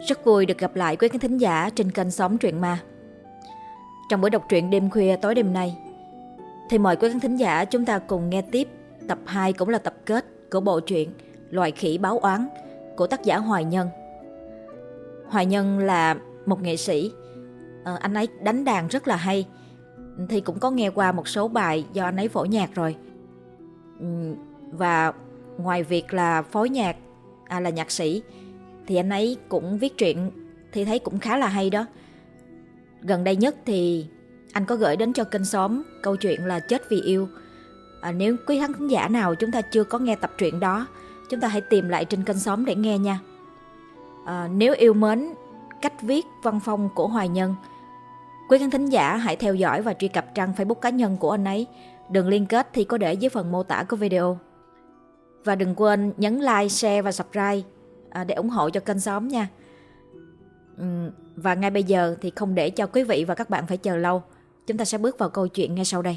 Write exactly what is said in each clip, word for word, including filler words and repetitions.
Rất vui được gặp lại quý khán thính giả trên kênh Xóm Truyện Ma. Trong buổi đọc truyện đêm khuya tối đêm nay thì mời quý khán thính giả chúng ta cùng nghe tiếp tập hai, cũng là tập kết của bộ truyện Loài Khỉ Báo Oán của tác giả Hoài Nhân. Hoài Nhân là một nghệ sĩ, à, anh ấy đánh đàn rất là hay. Thì cũng có nghe qua một số bài do anh ấy phổ nhạc rồi. Và ngoài việc là phối nhạc, à, là nhạc sĩ, thì anh ấy cũng viết truyện, thì thấy cũng khá là hay đó. Gần đây nhất thì anh có gửi đến cho kênh Xóm câu chuyện là Chết Vì Yêu. à, Nếu quý khán thính giả nào chúng ta chưa có nghe tập truyện đó, chúng ta hãy tìm lại trên kênh Xóm để nghe nha. à, Nếu yêu mến cách viết văn phong của Hoài Nhân, quý khán thính giả hãy theo dõi và truy cập trang Facebook cá nhân của anh ấy. Đường liên kết thì có để dưới phần mô tả của video. Và đừng quên nhấn like, share và subscribe để ủng hộ cho kênh Xóm nha. Và ngay bây giờ thì không để cho quý vị và các bạn phải chờ lâu, chúng ta sẽ bước vào câu chuyện ngay sau đây.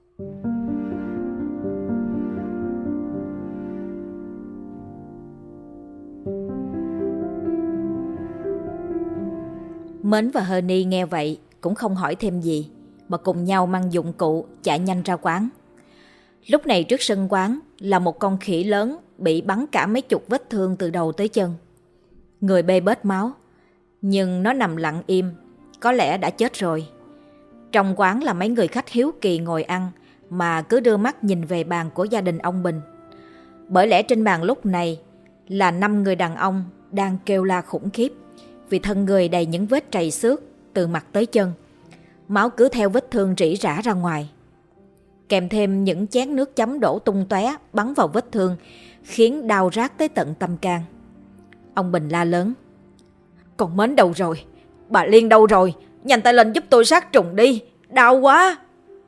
Mến và Honey nghe vậy cũng không hỏi thêm gì, mà cùng nhau mang dụng cụ chạy nhanh ra quán. Lúc này trước sân quán là một con khỉ lớn bị bắn cả mấy chục vết thương từ đầu tới chân. Người bê bết máu, nhưng nó nằm lặng im, có lẽ đã chết rồi. Trong quán là mấy người khách hiếu kỳ ngồi ăn mà cứ đưa mắt nhìn về bàn của gia đình ông Bình. Bởi lẽ trên bàn lúc này là năm người đàn ông đang kêu la khủng khiếp vì thân người đầy những vết trầy xước từ mặt tới chân. Máu cứ theo vết thương rỉ rả ra ngoài, kèm thêm những chén nước chấm đổ tung tóe bắn vào vết thương, khiến đau rát tới tận tâm can. Ông Bình la lớn: "Con Mến đâu rồi? Bà Liên đâu rồi? Nhanh tay lên giúp tôi sát trùng đi, đau quá!"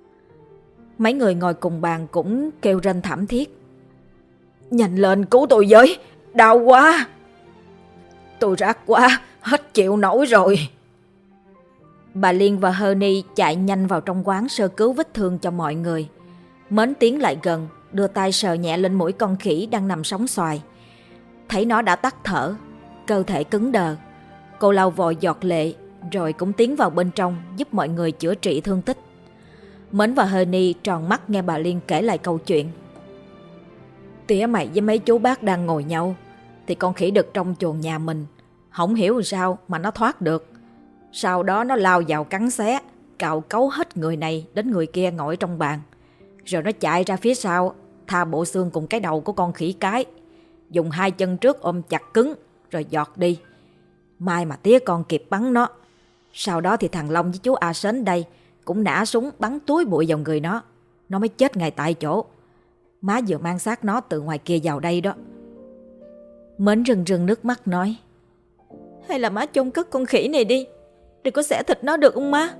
Mấy người ngồi cùng bàn cũng kêu rên thảm thiết: "Nhanh lên cứu tôi với, đau quá! Tôi rát quá, hết chịu nổi rồi." Bà Liên và Honey chạy nhanh vào trong quán sơ cứu vết thương cho mọi người. Mến tiến lại gần, đưa tay sờ nhẹ lên mũi con khỉ đang nằm sóng xoài. Thấy nó đã tắt thở, cơ thể cứng đờ, cô lau vội giọt lệ rồi cũng tiến vào bên trong giúp mọi người chữa trị thương tích. Mến và Honey tròn mắt nghe bà Liên kể lại câu chuyện. "Tía mày với mấy chú bác đang ngồi nhau thì con khỉ đực trong chuồng nhà mình, không hiểu sao mà nó thoát được. Sau đó nó lao vào cắn xé, cào cấu hết người này đến người kia ngồi trong bàn. Rồi nó chạy ra phía sau, tha bộ xương cùng cái đầu của con khỉ cái, dùng hai chân trước ôm chặt cứng rồi giọt đi. May mà tía con kịp bắn nó. Sau đó thì thằng Long với chú A Sến đây cũng nã súng bắn túi bụi vào người nó. Nó mới chết ngay tại chỗ. Má vừa mang xác nó từ ngoài kia vào đây đó." Mến rưng rưng nước mắt nói: "Hay là má chôn cất con khỉ này đi, đừng có xẻ thịt nó được không má?"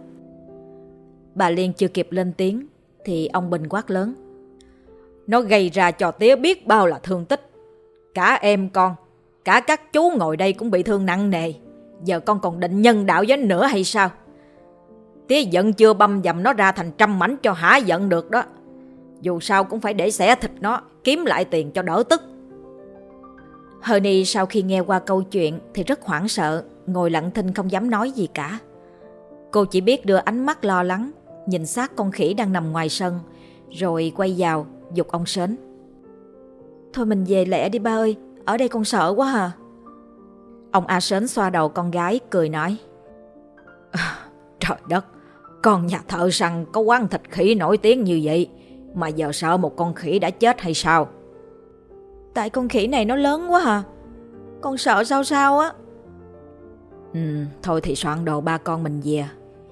Bà Liên chưa kịp lên tiếng thì ông Bình quát lớn: "Nó gây ra cho tía biết bao là thương tích. Cả em con, cả các chú ngồi đây cũng bị thương nặng nề. Giờ con còn định nhân đạo với nữa hay sao? Tía giận chưa băm dầm nó ra thành trăm mảnh cho hả giận được đó. Dù sao cũng phải để xẻ thịt nó, kiếm lại tiền cho đỡ tức." Honey sau khi nghe qua câu chuyện thì rất hoảng sợ, ngồi lặng thinh không dám nói gì cả. Cô chỉ biết đưa ánh mắt lo lắng nhìn xác con khỉ đang nằm ngoài sân, rồi quay vào giục ông Sến: "Thôi mình về lẹ đi ba ơi, ở đây con sợ quá à." Ông A Sến xoa đầu con gái cười nói: à, "Trời đất, con nhà thợ săn có quán thịt khỉ nổi tiếng như vậy mà giờ sợ một con khỉ đã chết hay sao?" "Tại con khỉ này nó lớn quá à, con sợ sao sao á." Ừ, thôi thì soạn đồ ba con mình về."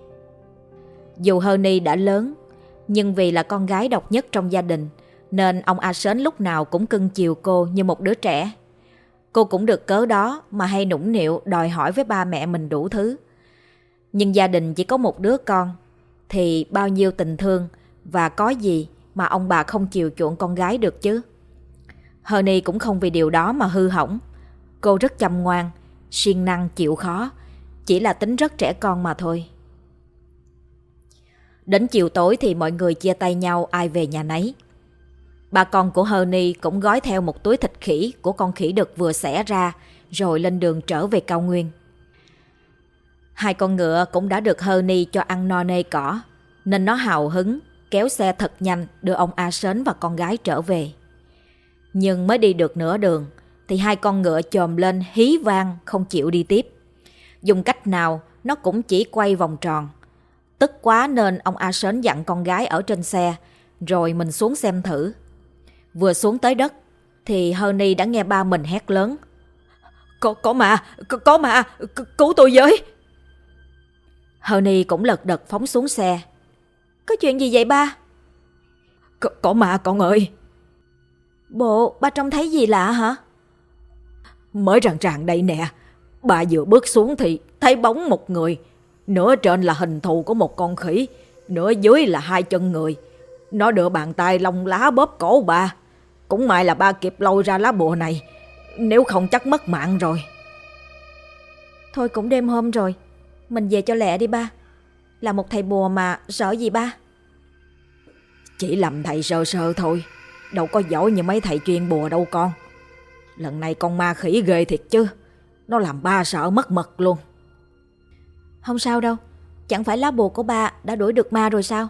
Dù Honey đã lớn, nhưng vì là con gái độc nhất trong gia đình nên ông A Sến lúc nào cũng cưng chiều cô như một đứa trẻ. Cô cũng được cớ đó mà hay nũng nịu đòi hỏi với ba mẹ mình đủ thứ. Nhưng gia đình chỉ có một đứa con thì bao nhiêu tình thương, và có gì mà ông bà không chiều chuộng con gái được chứ. Honey cũng không vì điều đó mà hư hỏng. Cô rất chăm ngoan, siêng năng chịu khó, chỉ là tính rất trẻ con mà thôi. Đến chiều tối thì mọi người chia tay nhau ai về nhà nấy. Ba con của Honey cũng gói theo một túi thịt khỉ của con khỉ đực vừa xẻ ra, rồi lên đường trở về cao nguyên. Hai con ngựa cũng đã được Honey cho ăn no nê cỏ, nên nó hào hứng kéo xe thật nhanh đưa ông A Sến và con gái trở về. Nhưng mới đi được nửa đường thì hai con ngựa chồm lên hí vang không chịu đi tiếp. Dùng cách nào nó cũng chỉ quay vòng tròn. Tức quá nên ông A Sến dặn con gái ở trên xe, rồi mình xuống xem thử. Vừa xuống tới đất thì Honey đã nghe ba mình hét lớn: Có, có ma, có, có ma, c- cứu tôi với. Honey cũng lật đật phóng xuống xe. Có chuyện gì vậy ba? Có, có ma con ơi. Bộ ba trông thấy gì lạ hả? Mới ràng ràng đây nè. Bà vừa bước xuống thì thấy bóng một người. Nửa trên là hình thù của một con khỉ, nửa dưới là hai chân người. Nó đưa bàn tay lông lá bóp cổ bà. Cũng may là ba kịp lôi ra lá bùa này, nếu không chắc mất mạng rồi. Thôi cũng đêm hôm rồi, mình về cho lẹ đi ba. Là một thầy bùa mà sợ gì ba? Chỉ làm thầy sơ sơ thôi, đâu có giỏi như mấy thầy chuyên bùa đâu con. Lần này con ma khỉ ghê thiệt chứ, nó làm ba sợ mất mật luôn. Không sao đâu, chẳng phải lá bùa của ba đã đuổi được ma rồi sao?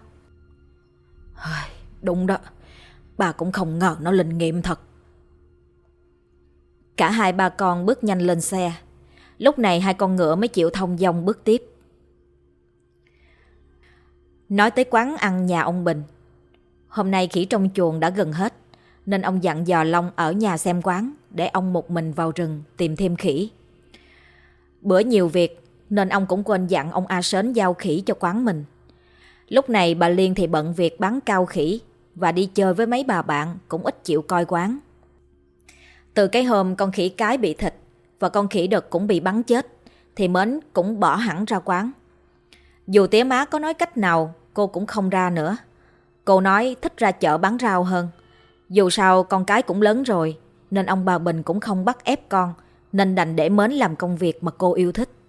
Đúng đó, bà cũng không ngờ nó linh nghiệm thật. Cả hai ba con bước nhanh lên xe. Lúc này hai con ngựa mới chịu thong dong bước tiếp. Nói tới quán ăn nhà ông Bình. Hôm nay khỉ trong chuồng đã gần hết, nên ông dặn dò Long ở nhà xem quán, để ông một mình vào rừng tìm thêm khỉ. Bữa nhiều việc nên ông cũng quên dặn ông A Sến giao khỉ cho quán mình. Lúc này bà Liên thì bận việc bán cao khỉ và đi chơi với mấy bà bạn, cũng ít chịu coi quán. Từ cái hôm con khỉ cái bị thịt và con khỉ đực cũng bị bắn chết thì Mến cũng bỏ hẳn ra quán. Dù tía má có nói cách nào cô cũng không ra nữa. Cô nói thích ra chợ bán rau hơn. Dù sao con cái cũng lớn rồi, nên ông bà Bình cũng không bắt ép con, nên đành để Mến làm công việc mà cô yêu thích.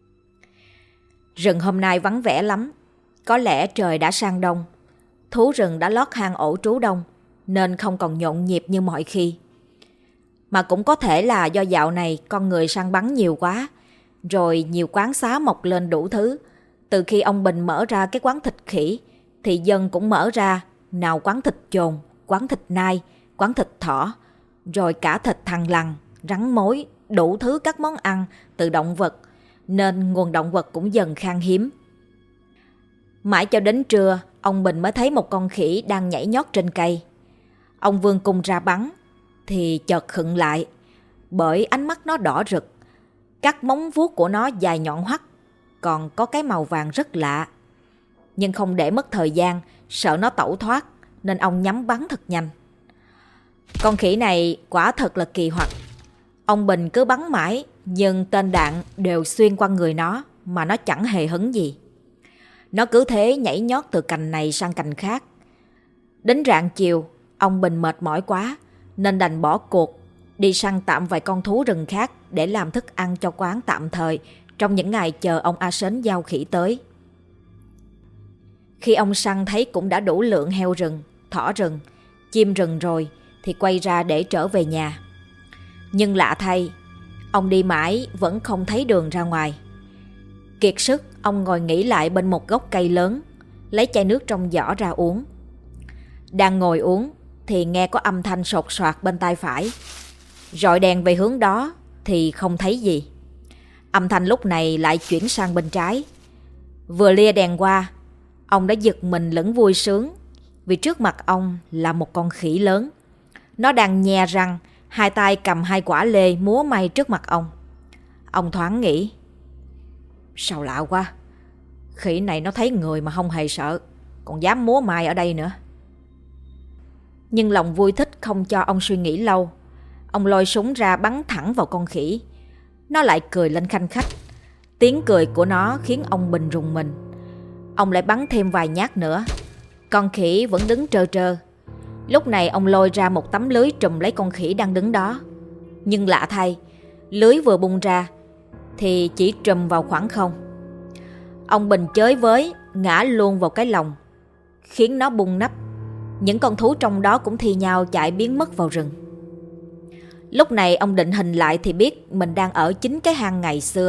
Rừng hôm nay vắng vẻ lắm. Có lẽ trời đã sang đông. Thú rừng đã lót hang ổ trú đông, nên không còn nhộn nhịp như mọi khi. Mà cũng có thể là do dạo này con người săn bắn nhiều quá, rồi nhiều quán xá mọc lên đủ thứ. Từ khi ông Bình mở ra cái quán thịt khỉ thì dân cũng mở ra, nào quán thịt chồn, quán thịt nai, quán thịt thỏ, rồi cả thịt thằn lằn, rắn mối, đủ thứ các món ăn từ động vật, nên nguồn động vật cũng dần khan hiếm. Mãi cho đến trưa, ông Bình mới thấy một con khỉ đang nhảy nhót trên cây. Ông vươn cung ra bắn thì chợt khựng lại, bởi ánh mắt nó đỏ rực. Các móng vuốt của nó dài nhọn hoắt, còn có cái màu vàng rất lạ. Nhưng không để mất thời gian, sợ nó tẩu thoát, nên ông nhắm bắn thật nhanh. Con khỉ này quả thật là kỳ hoạt. Ông Bình cứ bắn mãi, nhưng tên đạn đều xuyên qua người nó mà nó chẳng hề hấn gì. Nó cứ thế nhảy nhót từ cành này sang cành khác. Đến rạng chiều, ông Bình mệt mỏi quá, nên đành bỏ cuộc, đi săn tạm vài con thú rừng khác để làm thức ăn cho quán tạm thời trong những ngày chờ ông A Sến giao khỉ tới. Khi ông săn thấy cũng đã đủ lượng heo rừng, thỏ rừng, chim rừng rồi thì quay ra để trở về nhà. Nhưng lạ thay, ông đi mãi vẫn không thấy đường ra ngoài. Kiệt sức, ông ngồi nghỉ lại bên một gốc cây lớn, lấy chai nước trong giỏ ra uống. Đang ngồi uống thì nghe có âm thanh sột soạt bên tai phải. Rọi đèn về hướng đó thì không thấy gì. Âm thanh lúc này lại chuyển sang bên trái. Vừa lia đèn qua, ông đã giật mình lẫn vui sướng, vì trước mặt ông là một con khỉ lớn. Nó đang nhe răng, hai tay cầm hai quả lê múa may trước mặt ông. Ông thoáng nghĩ, sao lạ quá, khỉ này nó thấy người mà không hề sợ, còn dám múa may ở đây nữa. Nhưng lòng vui thích không cho ông suy nghĩ lâu. Ông lôi súng ra bắn thẳng vào con khỉ. Nó lại cười lên khanh khách. Tiếng cười của nó khiến ông Bình rùng mình. Ông lại bắn thêm vài nhát nữa. Con khỉ vẫn đứng trơ trơ. Lúc này ông lôi ra một tấm lưới trùm lấy con khỉ đang đứng đó. Nhưng lạ thay, lưới vừa bung ra thì chỉ trùm vào khoảng không. Ông Bình chới với, ngã luôn vào cái lồng, khiến nó bung nắp. Những con thú trong đó cũng thi nhau chạy biến mất vào rừng. Lúc này ông định hình lại thì biết mình đang ở chính cái hang ngày xưa.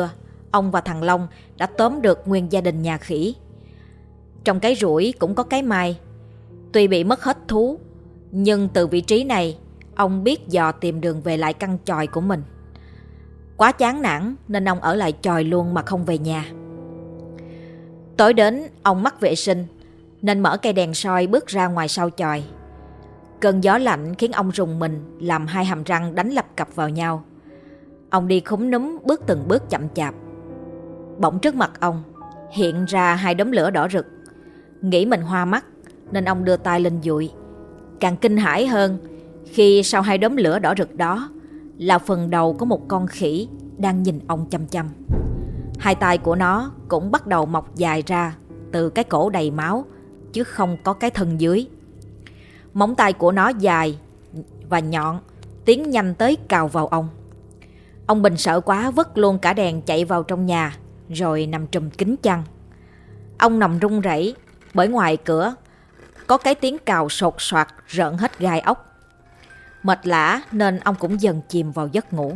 ông và thằng Long đã tóm được nguyên gia đình nhà khỉ. Trong cái rủi cũng có cái may. Tuy bị mất hết thú, nhưng từ vị trí này, ông biết dò tìm đường về lại căn chòi của mình. Quá chán nản nên ông ở lại chòi luôn mà không về nhà. Tối đến, ông mắc vệ sinh nên mở cây đèn soi bước ra ngoài sau chòi. Cơn gió lạnh khiến ông rùng mình, làm hai hàm răng đánh lập cập vào nhau. Ông đi khúm núm bước từng bước chậm chạp. Bỗng trước mặt ông hiện ra hai đốm lửa đỏ rực. Nghĩ mình hoa mắt nên ông đưa tay lên dụi. Càng kinh hãi hơn khi sau hai đốm lửa đỏ rực đó là phần đầu của một con khỉ đang nhìn ông chăm chăm. Hai tay của nó cũng bắt đầu mọc dài ra từ cái cổ đầy máu, chứ không có cái thân dưới. Móng tay của nó dài và nhọn, tiến nhanh tới cào vào ông. Ông Bình sợ quá vứt luôn cả đèn chạy vào trong nhà, rồi nằm trùm kín chăn. Ông nằm run rẩy bởi ngoài cửa có cái tiếng cào sột soạt rợn hết gai ốc. Mệt lả nên ông cũng dần chìm vào giấc ngủ.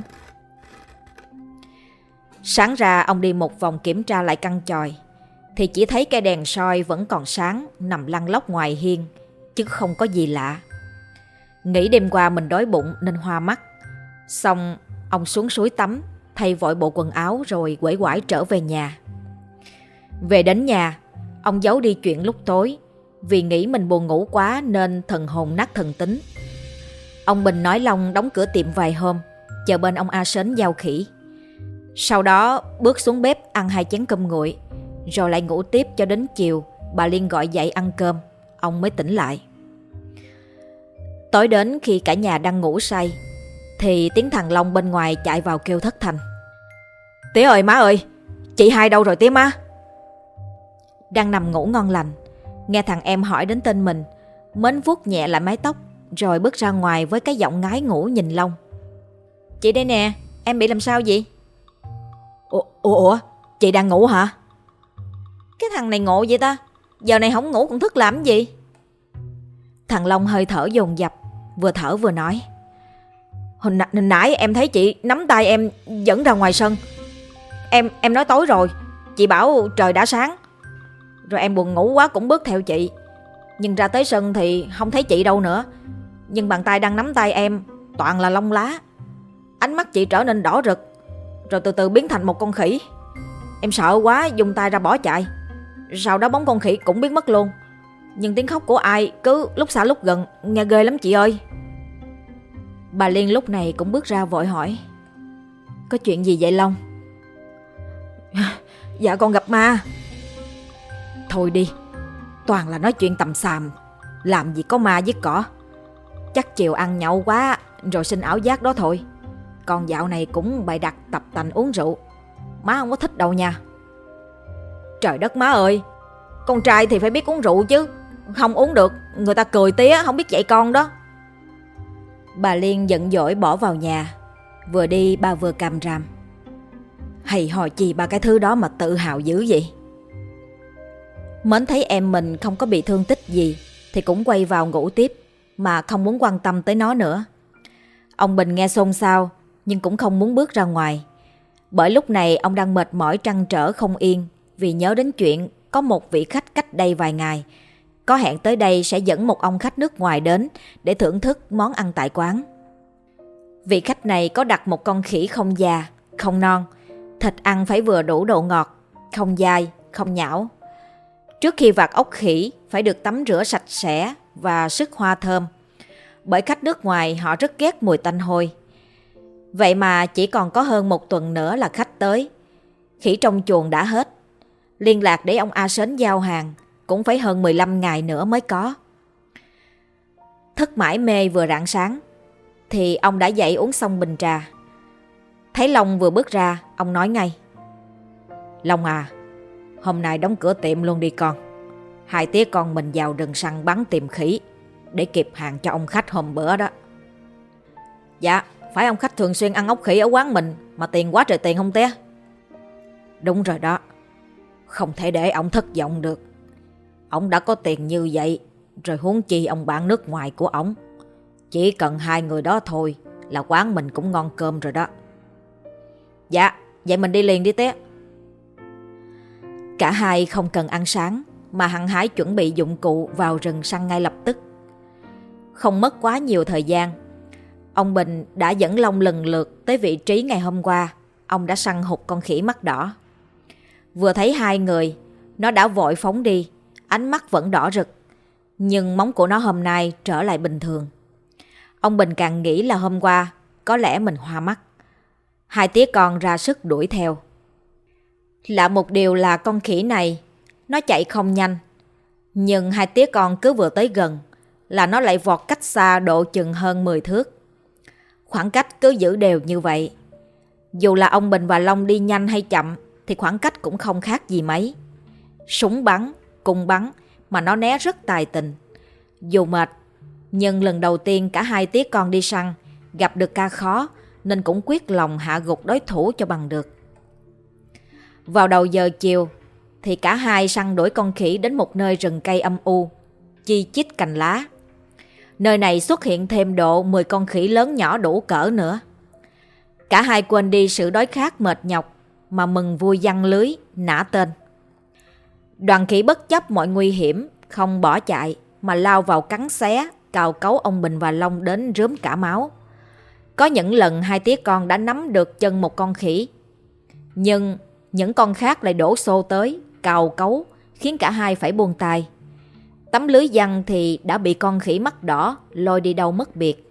Sáng ra ông đi một vòng kiểm tra lại căn chòi, thì chỉ thấy cây đèn soi vẫn còn sáng nằm lăn lóc ngoài hiên, chứ không có gì lạ. Nghĩ đêm qua mình đói bụng nên hoa mắt. Xong ông xuống suối tắm, thay vội bộ quần áo rồi quể quải trở về nhà. Về đến nhà, ông giấu đi chuyện lúc tối, vì nghĩ mình buồn ngủ quá nên thần hồn nát thần tính. Ông Bình nói Long đóng cửa tiệm vài hôm, chờ bên ông A Sến giao khỉ. Sau đó bước xuống bếp ăn hai chén cơm nguội, rồi lại ngủ tiếp cho đến chiều bà Liên gọi dậy ăn cơm, ông mới tỉnh lại. Tối đến khi cả nhà đang ngủ say, thì tiếng thằng Long bên ngoài chạy vào kêu thất thanh: "Tía ơi, má ơi, chị hai đâu rồi tía má?" Đang nằm ngủ ngon lành, nghe thằng em hỏi đến tên mình, mến vuốt nhẹ lại mái tóc, rồi bước ra ngoài với cái giọng ngái ngủ nhìn Long. "Chị đây nè, em bị làm sao vậy?" Ủa, ủa, chị đang ngủ hả? Cái thằng này ngộ vậy ta, giờ này không ngủ cũng thức làm gì? Thằng Long hơi thở dồn dập, vừa thở vừa nói: Hồi nãy em thấy chị nắm tay em dẫn ra ngoài sân. Em em nói tối rồi, chị bảo trời đã sáng. Rồi em buồn ngủ quá cũng bước theo chị. Nhưng ra tới sân thì không thấy chị đâu nữa. Nhưng bàn tay đang nắm tay em toàn là lông lá. Ánh mắt chị trở nên đỏ rực, rồi từ từ biến thành một con khỉ. Em sợ quá dùng tay ra bỏ chạy. Sau đó bóng con khỉ cũng biến mất luôn. Nhưng tiếng khóc của ai cứ lúc xa lúc gần, nghe ghê lắm chị ơi. Bà Liên lúc này cũng bước ra vội hỏi: Có chuyện gì vậy Long? Dạ con gặp ma. Thôi đi, toàn là nói chuyện tầm xàm, làm gì có ma với cỏ. Chắc chiều ăn nhậu quá rồi sinh ảo giác đó thôi. Còn dạo này cũng bày đặt tập tành uống rượu, má không có thích đâu nha. Trời đất má ơi, con trai thì phải biết uống rượu chứ, không uống được người ta cười tía không biết dạy con đó. Bà Liên giận dỗi bỏ vào nhà. Vừa đi bà vừa càm ràm: Hay hồi chi ba cái thứ đó mà tự hào dữ vậy. Mến thấy em mình không có bị thương tích gì thì cũng quay vào ngủ tiếp, mà không muốn quan tâm tới nó nữa. Ông Bình nghe xôn xao nhưng cũng không muốn bước ra ngoài, bởi lúc này ông đang mệt mỏi trăn trở không yên, vì nhớ đến chuyện có một vị khách cách đây vài ngày có hẹn tới đây sẽ dẫn một ông khách nước ngoài đến để thưởng thức món ăn tại quán. Vị khách này có đặt một con khỉ không già, không non, thịt ăn phải vừa đủ độ ngọt, không dai, không nhão. Trước khi vặt ốc khỉ phải được tắm rửa sạch sẽ và sức hoa thơm, bởi khách nước ngoài họ rất ghét mùi tanh hôi. Vậy mà chỉ còn có hơn một tuần nữa là khách tới. Khỉ trong chuồng đã hết. Liên lạc để ông A Sến giao hàng cũng phải hơn mười lăm ngày nữa mới có. Thức mãi mê vừa rạng sáng thì ông đã dậy uống xong bình trà. Thấy Long vừa bước ra, ông nói ngay: Long à, hôm nay đóng cửa tiệm luôn đi con. Hai tía con mình vào rừng săn bắn tìm khỉ để kịp hàng cho ông khách hôm bữa đó. Dạ, phải ông khách thường xuyên ăn ốc khỉ ở quán mình mà tiền quá trời tiền không tía? Đúng rồi đó, không thể để ông thất vọng được. Ông đã có tiền như vậy, rồi huống chi ông bạn nước ngoài của ông. Chỉ cần hai người đó thôi là quán mình cũng ngon cơm rồi đó. Dạ, vậy mình đi liền đi tía. Cả hai không cần ăn sáng mà hăng hái chuẩn bị dụng cụ vào rừng săn ngay lập tức. Không mất quá nhiều thời gian, ông Bình đã dẫn Long lần lượt tới vị trí ngày hôm qua ông đã săn hụt con khỉ mắt đỏ. Vừa thấy hai người, nó đã vội phóng đi, ánh mắt vẫn đỏ rực, nhưng móng của nó hôm nay trở lại bình thường. Ông Bình càng nghĩ là hôm qua có lẽ mình hoa mắt. Hai tía con ra sức đuổi theo. Lạ một điều là con khỉ này, nó chạy không nhanh, nhưng hai tía con cứ vừa tới gần là nó lại vọt cách xa độ chừng hơn mười thước. Khoảng cách cứ giữ đều như vậy. Dù là ông Bình và Long đi nhanh hay chậm thì khoảng cách cũng không khác gì mấy. Súng bắn, cung bắn mà nó né rất tài tình. Dù mệt, nhưng lần đầu tiên cả hai tía con đi săn gặp được ca khó nên cũng quyết lòng hạ gục đối thủ cho bằng được. Vào đầu giờ chiều thì cả hai săn đuổi con khỉ đến một nơi rừng cây âm u, chi chít cành lá. Nơi này xuất hiện thêm độ mười con khỉ lớn nhỏ đủ cỡ nữa. Cả hai quên đi sự đói khát mệt nhọc mà mừng vui giăng lưới, nã tên. Đoàn khỉ bất chấp mọi nguy hiểm, không bỏ chạy mà lao vào cắn xé, cào cấu ông Bình và Long đến rướm cả máu. Có những lần hai tía con đã nắm được chân một con khỉ, nhưng những con khác lại đổ xô tới, cào cấu, khiến cả hai phải buông tay. Tấm lưới giăng thì đã bị con khỉ mắt đỏ lôi đi đâu mất biệt.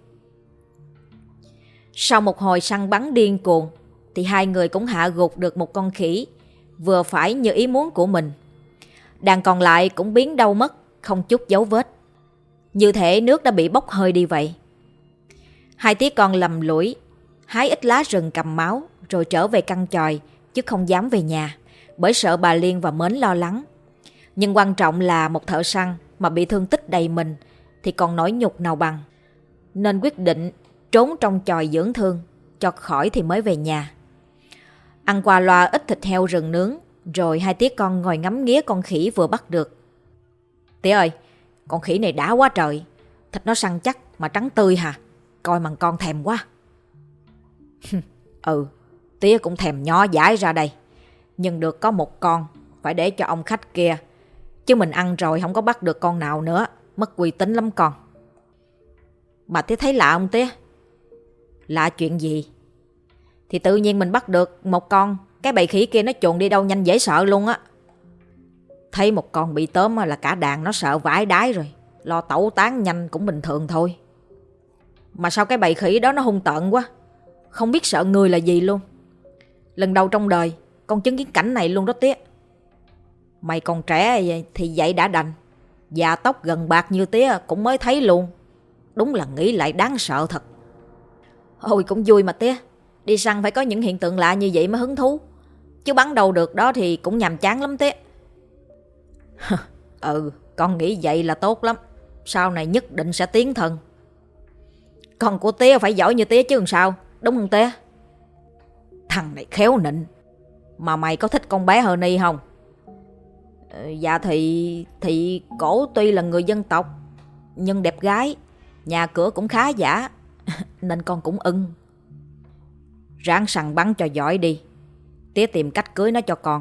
Sau một hồi săn bắn điên cuồng thì hai người cũng hạ gục được một con khỉ, vừa phải như ý muốn của mình. Đàn còn lại cũng biến đâu mất, không chút dấu vết. Như thể nước đã bị bốc hơi đi vậy. Hai tía con lầm lũi, hái ít lá rừng cầm máu rồi trở về căn chòi, chứ không dám về nhà, bởi sợ bà Liên và Mến lo lắng. Nhưng quan trọng là một thợ săn mà bị thương tích đầy mình thì còn nỗi nhục nào bằng. Nên quyết định trốn trong chòi dưỡng thương, cho khỏi thì mới về nhà. Ăn qua loa ít thịt heo rừng nướng, rồi hai tía con ngồi ngắm nghía con khỉ vừa bắt được. Tía ơi, con khỉ này đã quá trời, thịt nó săn chắc mà trắng tươi hả, coi mà con thèm quá. Ừ, tía cũng thèm nhó dãi ra đây, nhưng được có một con, phải để cho ông khách kia, chứ mình ăn rồi không có bắt được con nào nữa, mất uy tín lắm con. Mà tía thấy lạ không tía? Lạ chuyện gì? Thì tự nhiên mình bắt được một con, cái bầy khỉ kia nó chuồn đi đâu nhanh dễ sợ luôn á. Thấy một con bị tóm là cả đàn nó sợ vãi đái rồi, lo tẩu tán nhanh cũng bình thường thôi. Mà sao cái bầy khỉ đó nó hung tợn quá, không biết sợ người là gì luôn. Lần đầu trong đời con chứng kiến cảnh này luôn đó tía. Mày còn trẻ thì vậy đã đành, già tóc gần bạc như tía cũng mới thấy luôn. Đúng là nghĩ lại đáng sợ thật. Ôi cũng vui mà tía, đi săn phải có những hiện tượng lạ như vậy mới hứng thú, chứ bắn đâu được đó thì cũng nhàm chán lắm tía. Ừ, con nghĩ vậy là tốt lắm, sau này nhất định sẽ tiến thân. Con của tía phải giỏi như tía chứ làm sao, đúng không tía? Thằng này khéo nịnh. Mà mày có thích con bé Honey không? Dạ thì... Thì cổ tuy là người dân tộc, nhưng đẹp gái, nhà cửa cũng khá giả, nên con cũng ưng. Ráng săn bắn cho giỏi đi, tía tìm cách cưới nó cho con.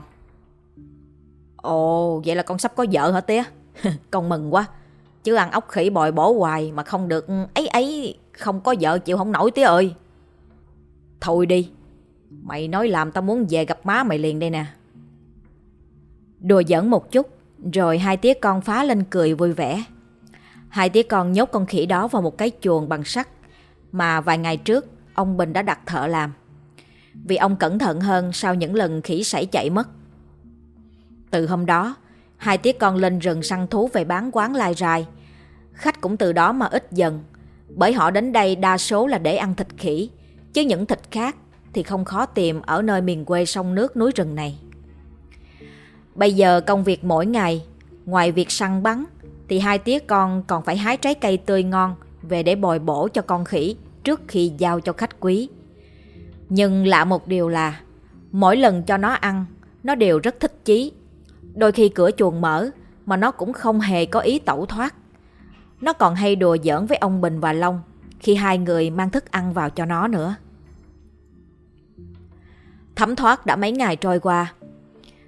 Ồ, vậy là con sắp có vợ hả tía? Con mừng quá, chứ ăn ốc khỉ bòi bổ hoài mà không được ấy ấy, không có vợ chịu không nổi tía ơi. Thôi đi, mày nói làm tao muốn về gặp má mày liền đây nè. Đùa giỡn một chút, rồi hai tía con phá lên cười vui vẻ. Hai tía con nhốt con khỉ đó vào một cái chuồng bằng sắt mà vài ngày trước ông Bình đã đặt thợ làm, vì ông cẩn thận hơn sau những lần khỉ sảy chạy mất. Từ hôm đó, hai tía con lên rừng săn thú về bán quán lai rai. Khách cũng từ đó mà ít dần, bởi họ đến đây đa số là để ăn thịt khỉ, chứ những thịt khác thì không khó tìm ở nơi miền quê sông nước núi rừng này. Bây giờ công việc mỗi ngày, ngoài việc săn bắn, thì hai tía con còn phải hái trái cây tươi ngon về để bồi bổ cho con khỉ trước khi giao cho khách quý. Nhưng lạ một điều là, mỗi lần cho nó ăn, nó đều rất thích chí. Đôi khi cửa chuồng mở mà nó cũng không hề có ý tẩu thoát. Nó còn hay đùa giỡn với ông Bình và Long khi hai người mang thức ăn vào cho nó nữa. Thấm thoát đã mấy ngày trôi qua.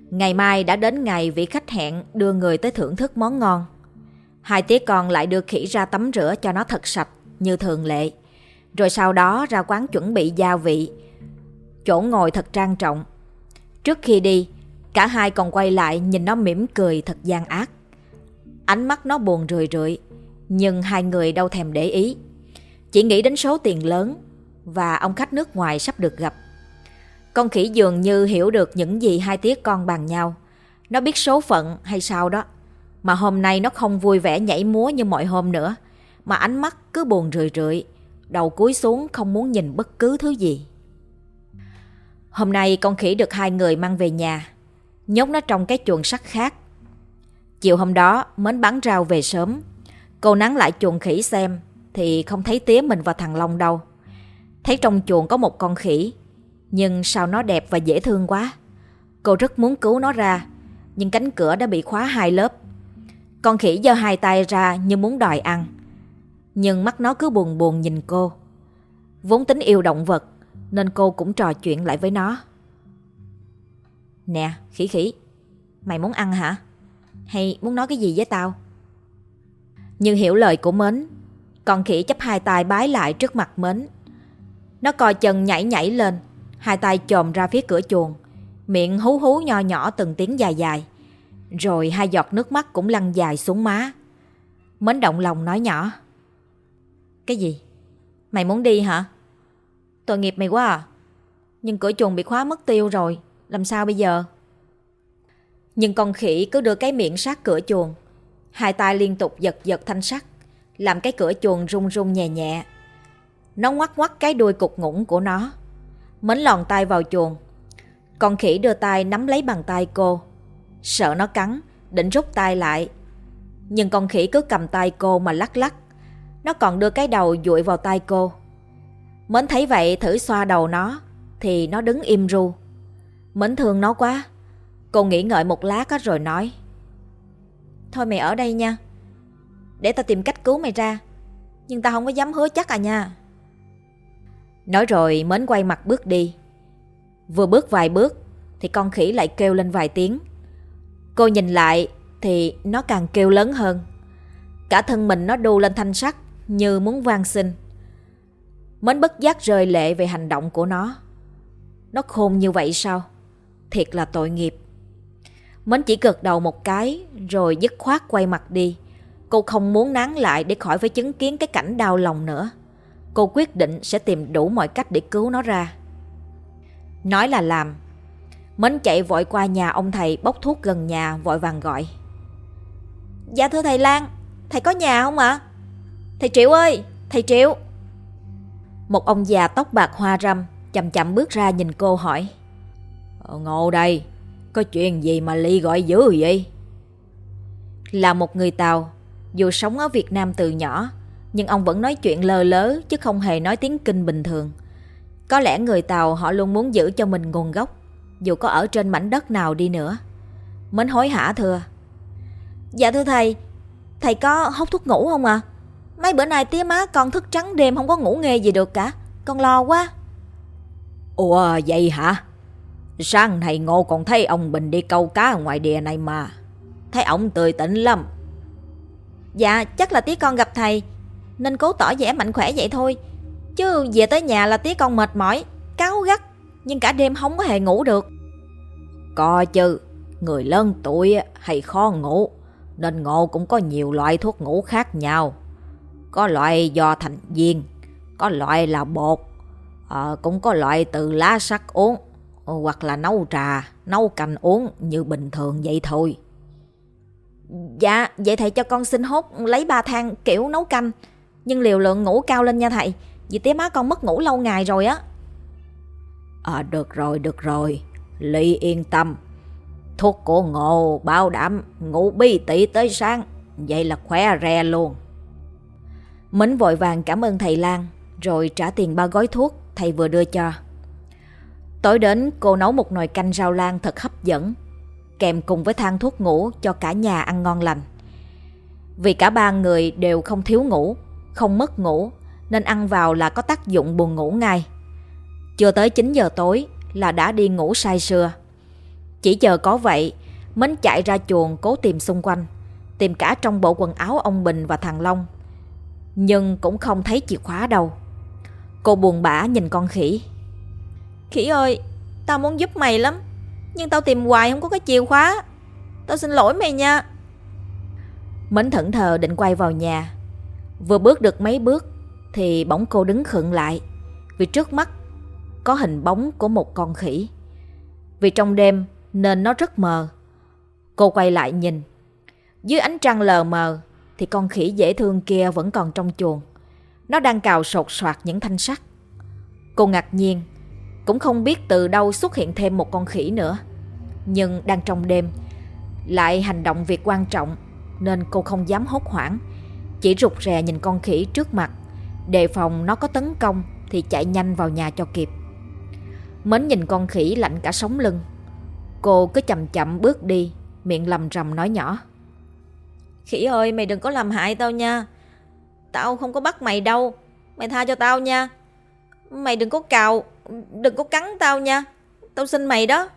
Ngày mai đã đến ngày vị khách hẹn đưa người tới thưởng thức món ngon. Hai tía con lại đưa khỉ ra tắm rửa cho nó thật sạch như thường lệ. Rồi sau đó ra quán chuẩn bị gia vị, chỗ ngồi thật trang trọng. Trước khi đi, cả hai còn quay lại nhìn nó mỉm cười thật gian ác. Ánh mắt nó buồn rười rượi, nhưng hai người đâu thèm để ý. Chỉ nghĩ đến số tiền lớn và ông khách nước ngoài sắp được gặp. Con khỉ dường như hiểu được những gì hai tía con bàn nhau. Nó biết số phận hay sao đó, mà hôm nay nó không vui vẻ nhảy múa như mọi hôm nữa, mà ánh mắt cứ buồn rười rượi, đầu cúi xuống không muốn nhìn bất cứ thứ gì. Hôm nay con khỉ được hai người mang về nhà, nhốt nó trong cái chuồng sắt khác. Chiều hôm đó Mến bán rau về sớm. Cô nắn lại chuồng khỉ xem thì không thấy tía mình và thằng Long đâu. Thấy trong chuồng có một con khỉ, nhưng sao nó đẹp và dễ thương quá. Cô rất muốn cứu nó ra, nhưng cánh cửa đã bị khóa hai lớp. Con khỉ giơ hai tay ra như muốn đòi ăn, nhưng mắt nó cứ buồn buồn nhìn cô. Vốn tính yêu động vật nên cô cũng trò chuyện lại với nó. Nè khỉ khỉ, mày muốn ăn hả? Hay muốn nói cái gì với tao? Như hiểu lời của Mến, con khỉ chắp hai tay bái lại trước mặt Mến. Nó co chân nhảy nhảy lên, hai tay chồm ra phía cửa chuồng, miệng hú hú nho nhỏ từng tiếng dài dài. Rồi hai giọt nước mắt cũng lăn dài xuống má. Mến động lòng nói nhỏ: Cái gì? Mày muốn đi hả? Tội nghiệp mày quá à. Nhưng cửa chuồng bị khóa mất tiêu rồi, làm sao bây giờ? Nhưng con khỉ cứ đưa cái miệng sát cửa chuồng, hai tay liên tục giật giật thanh sắt, làm cái cửa chuồng rung rung nhẹ nhẹ. Nó ngoắc ngoắc cái đuôi cục ngủng của nó. Mến lòn tay vào chuồng. Con khỉ đưa tay nắm lấy bàn tay cô, sợ nó cắn, định rút tay lại. Nhưng con khỉ cứ cầm tay cô mà lắc lắc. Nó còn đưa cái đầu dụi vào tay cô. Mến thấy vậy thử xoa đầu nó, thì nó đứng im ru. Mến thương nó quá. Cô nghĩ ngợi một lát rồi nói: Thôi mày ở đây nha, để tao tìm cách cứu mày ra, nhưng tao không có dám hứa chắc à nha. Nói rồi Mến quay mặt bước đi. Vừa bước vài bước thì con khỉ lại kêu lên vài tiếng. Cô nhìn lại thì nó càng kêu lớn hơn. Cả thân mình nó đu lên thanh sắt như muốn van xin. Mến bất giác rơi lệ về hành động của nó. Nó khôn như vậy sao? Thiệt là tội nghiệp. Mến chỉ gật đầu một cái rồi dứt khoát quay mặt đi. Cô không muốn nán lại để khỏi phải chứng kiến cái cảnh đau lòng nữa. Cô quyết định sẽ tìm đủ mọi cách để cứu nó ra. Nói là làm. Mến chạy vội qua nhà ông thầy bốc thuốc gần nhà, vội vàng gọi: Dạ thưa thầy Lan, thầy có nhà không ạ? À? Thầy Triệu ơi, thầy Triệu. Một ông già tóc bạc hoa râm chậm chậm bước ra nhìn cô hỏi: ờ, Ngộ đây, có chuyện gì mà Ly gọi dữ vậy? Là một người Tàu, dù sống ở Việt Nam từ nhỏ, nhưng ông vẫn nói chuyện lơ lớ chứ không hề nói tiếng Kinh bình thường. Có lẽ người Tàu họ luôn muốn giữ cho mình nguồn gốc, dù có ở trên mảnh đất nào đi nữa. Mến hối hả thưa: Dạ thưa thầy, thầy có hút thuốc ngủ không ạ? À? Mấy bữa nay tía má con thức trắng đêm không có ngủ nghe gì được cả, con lo quá. Ủa vậy hả? Sáng này Ngộ còn thấy ông Bình đi câu cá ở ngoài đìa này mà, thấy ổng tươi tỉnh lắm. Dạ chắc là tía con gặp thầy nên cố tỏ vẻ mạnh khỏe vậy thôi, chứ về tới nhà là tía con mệt mỏi, cáu gắt, nhưng cả đêm không có hề ngủ được. Có chứ, người lớn tuổi hay khó ngủ, nên Ngộ cũng có nhiều loại thuốc ngủ khác nhau. Có loại do thành viên, có loại là bột, à, cũng có loại từ lá sắc uống, hoặc là nấu trà, nấu canh uống như bình thường vậy thôi. Dạ, vậy thầy cho con xin hốt lấy ba thang kiểu nấu canh, nhưng liều lượng ngủ cao lên nha thầy, vì tía má con mất ngủ lâu ngày rồi á. À được rồi, được rồi, Ly yên tâm. Thuốc của Ngộ bảo đảm ngủ bi tỉ tới sáng, vậy là khỏe re luôn. Mến vội vàng cảm ơn thầy Lan, rồi trả tiền ba gói thuốc thầy vừa đưa cho. Tối đến cô nấu một nồi canh rau lang thật hấp dẫn, kèm cùng với thang thuốc ngủ cho cả nhà ăn ngon lành. Vì cả ba người đều không thiếu ngủ, không mất ngủ, nên ăn vào là có tác dụng buồn ngủ ngay. Chưa tới chín giờ tối là đã đi ngủ say sưa. Chỉ chờ có vậy, Mến chạy ra chuồng cố tìm xung quanh, tìm cả trong bộ quần áo ông Bình và thằng Long, nhưng cũng không thấy chìa khóa đâu. Cô buồn bã nhìn con khỉ. Khỉ ơi, tao muốn giúp mày lắm, nhưng tao tìm hoài không có cái chìa khóa. Tao xin lỗi mày nha. Mến thẫn thờ định quay vào nhà. Vừa bước được mấy bước thì bỗng cô đứng khựng lại, vì trước mắt có hình bóng của một con khỉ. Vì trong đêm nên nó rất mờ. Cô quay lại nhìn. Dưới ánh trăng lờ mờ thì con khỉ dễ thương kia vẫn còn trong chuồng. Nó đang cào sột soạt những thanh sắt. Cô ngạc nhiên, cũng không biết từ đâu xuất hiện thêm một con khỉ nữa. Nhưng đang trong đêm, lại hành động việc quan trọng, nên cô không dám hốt hoảng, chỉ rụt rè nhìn con khỉ trước mặt, đề phòng nó có tấn công thì chạy nhanh vào nhà cho kịp. Mến nhìn con khỉ lạnh cả sống lưng. Cô cứ chậm chậm bước đi, miệng lầm rầm nói nhỏ. Khỉ ơi, mày đừng có làm hại tao nha. Tao không có bắt mày đâu. Mày tha cho tao nha. Mày đừng có cào, đừng có cắn tao nha. Tao xin mày đó.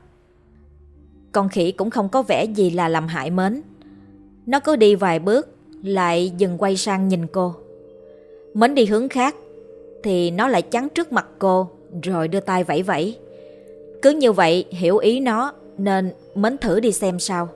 Con khỉ cũng không có vẻ gì là làm hại Mến. Nó cứ đi vài bước lại dừng quay sang nhìn cô. Mến đi hướng khác thì nó lại chắn trước mặt cô, rồi đưa tay vẫy vẫy. Cứ như vậy hiểu ý nó, nên Mến thử đi xem sao.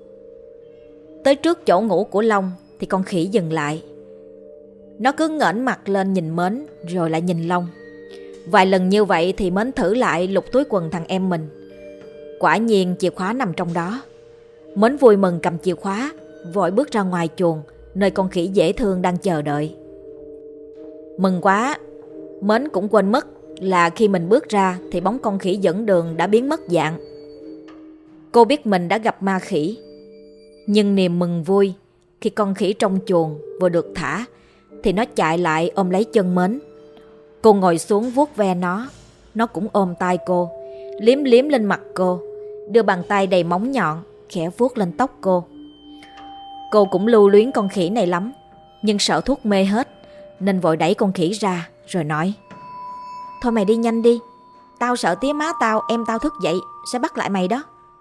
Tới trước chỗ ngủ của Long thì con khỉ dừng lại. Nó cứ ngẩng mặt lên nhìn Mến, rồi lại nhìn Long. Vài lần như vậy thì Mến thử lại lục túi quần thằng em mình. Quả nhiên chìa khóa nằm trong đó. Mến vui mừng cầm chìa khóa, vội bước ra ngoài chuồng, nơi con khỉ dễ thương đang chờ đợi. Mừng quá, Mến cũng quên mất là khi mình bước ra thì bóng con khỉ dẫn đường đã biến mất dạng. Cô biết mình đã gặp ma khỉ. Nhưng niềm mừng vui khi con khỉ trong chuồng vừa được thả thì nó chạy lại ôm lấy chân Mến. Cô ngồi xuống vuốt ve nó. Nó cũng ôm tay cô, liếm liếm lên mặt cô, đưa bàn tay đầy móng nhọn khẽ vuốt lên tóc cô. Cô cũng lưu luyến con khỉ này lắm, nhưng sợ thuốc mê hết nên vội đẩy con khỉ ra rồi nói. Thôi mày đi nhanh đi, tao sợ tía má tao, em tao thức dậy sẽ bắt lại mày đó.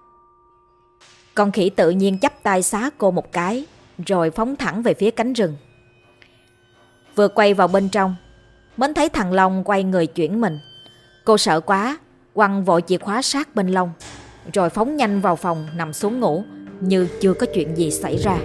Con khỉ tự nhiên chắp tay xá cô một cái, rồi phóng thẳng về phía cánh rừng. Vừa quay vào bên trong, Mến thấy thằng Long quay người chuyển mình. Cô sợ quá, quăng vội chìa khóa sát bên Long, rồi phóng nhanh vào phòng nằm xuống ngủ như chưa có chuyện gì xảy ra.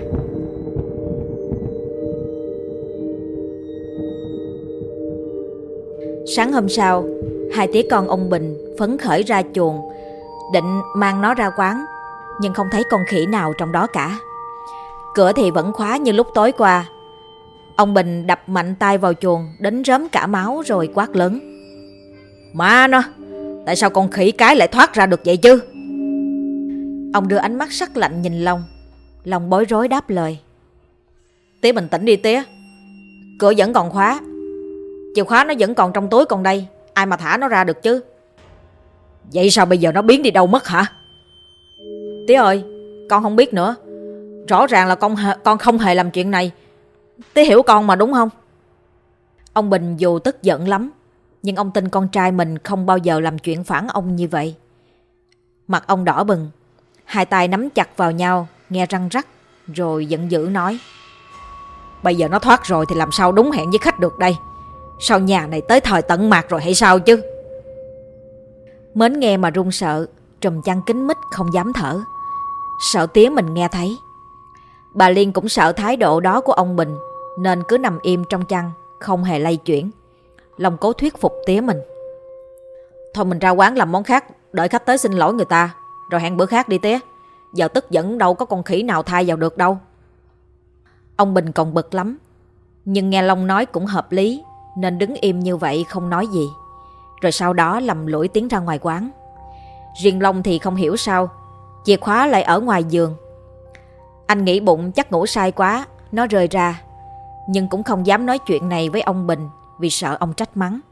Sáng hôm sau, hai tía con ông Bình phấn khởi ra chuồng, định mang nó ra quán, nhưng không thấy con khỉ nào trong đó cả. Cửa thì vẫn khóa như lúc tối qua. Ông Bình đập mạnh tay vào chuồng đến rớm cả máu rồi quát lớn. Má nó, tại sao con khỉ cái lại thoát ra được vậy chứ? Ông đưa ánh mắt sắc lạnh nhìn Long. Long bối rối đáp lời. Tía bình tĩnh đi tía, cửa vẫn còn khóa, chìa khóa nó vẫn còn trong túi còn đây, ai mà thả nó ra được chứ? Vậy sao bây giờ nó biến đi đâu mất hả? Tía ơi, con không biết nữa. Rõ ràng là con, con không hề làm chuyện này. Tía hiểu con mà đúng không? Ông Bình dù tức giận lắm, nhưng ông tin con trai mình không bao giờ làm chuyện phản ông như vậy. Mặt ông đỏ bừng, hai tay nắm chặt vào nhau, nghe răng rắc, rồi giận dữ nói. Bây giờ nó thoát rồi thì làm sao đúng hẹn với khách được đây? Sao nhà này tới thời tận mạt rồi hay sao chứ? Mến nghe mà run sợ, trùm chăn kín mít không dám thở, sợ tía mình nghe thấy. Bà Liên cũng sợ thái độ đó của ông Bình, nên cứ nằm im trong chăn, không hề lay chuyển. Long cố thuyết phục tía mình. Thôi mình ra quán làm món khác, đợi khách tới xin lỗi người ta, rồi hẹn bữa khác đi tía. Giờ tức giận đâu có con khỉ nào thay vào được đâu. Ông Bình còn bực lắm, nhưng nghe Long nói cũng hợp lý, nên đứng im như vậy không nói gì. Rồi sau đó lầm lũi tiến ra ngoài quán. Riêng Long thì không hiểu sao chìa khóa lại ở ngoài giường. Anh nghĩ bụng chắc ngủ say quá, nó rơi ra, nhưng cũng không dám nói chuyện này với ông Bình vì sợ ông trách mắng.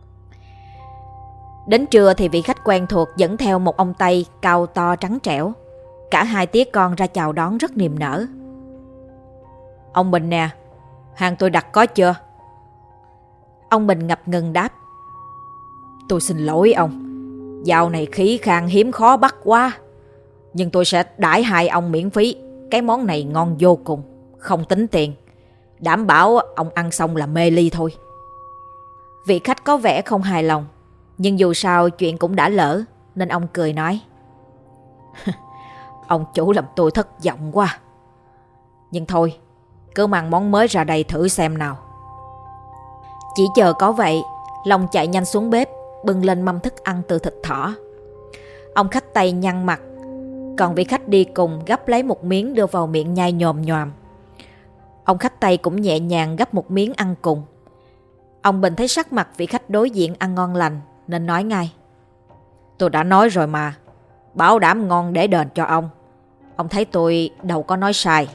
Đến trưa thì vị khách quen thuộc dẫn theo một ông Tây cao to trắng trẻo. Cả hai tía con ra chào đón rất niềm nở. Ông Bình nè, hàng tôi đặt có chưa? Ông Bình ngập ngừng đáp. Tôi xin lỗi ông, dạo này khí khan hiếm khó bắt quá. Nhưng tôi sẽ đãi hai ông miễn phí. Cái món này ngon vô cùng, không tính tiền. Đảm bảo ông ăn xong là mê ly thôi. Vị khách có vẻ không hài lòng, nhưng dù sao chuyện cũng đã lỡ, nên ông cười nói: Ông chủ làm tôi thất vọng quá. Nhưng thôi, cứ mang món mới ra đây thử xem nào. Chỉ chờ có vậy, Long chạy nhanh xuống bếp, bưng lên mâm thức ăn từ thịt thỏ. Ông khách Tây nhăn mặt, còn vị khách đi cùng gắp lấy một miếng đưa vào miệng nhai nhòm nhòm. Ông khách Tây cũng nhẹ nhàng gắp một miếng ăn cùng. Ông Bình thấy sắc mặt vị khách đối diện ăn ngon lành nên nói ngay: Tôi đã nói rồi mà, bảo đảm ngon để đền cho ông. Ông thấy tôi đâu có nói sai.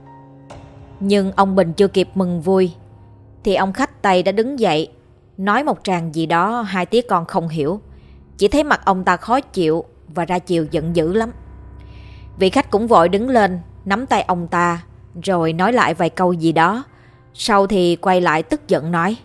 Nhưng ông Bình chưa kịp mừng vui thì ông khách Tây đã đứng dậy, nói một tràng gì đó hai tía con không hiểu. Chỉ thấy mặt ông ta khó chịu và ra chiều giận dữ lắm. Vị khách cũng vội đứng lên, nắm tay ông ta, rồi nói lại vài câu gì đó. Sau thì quay lại tức giận nói: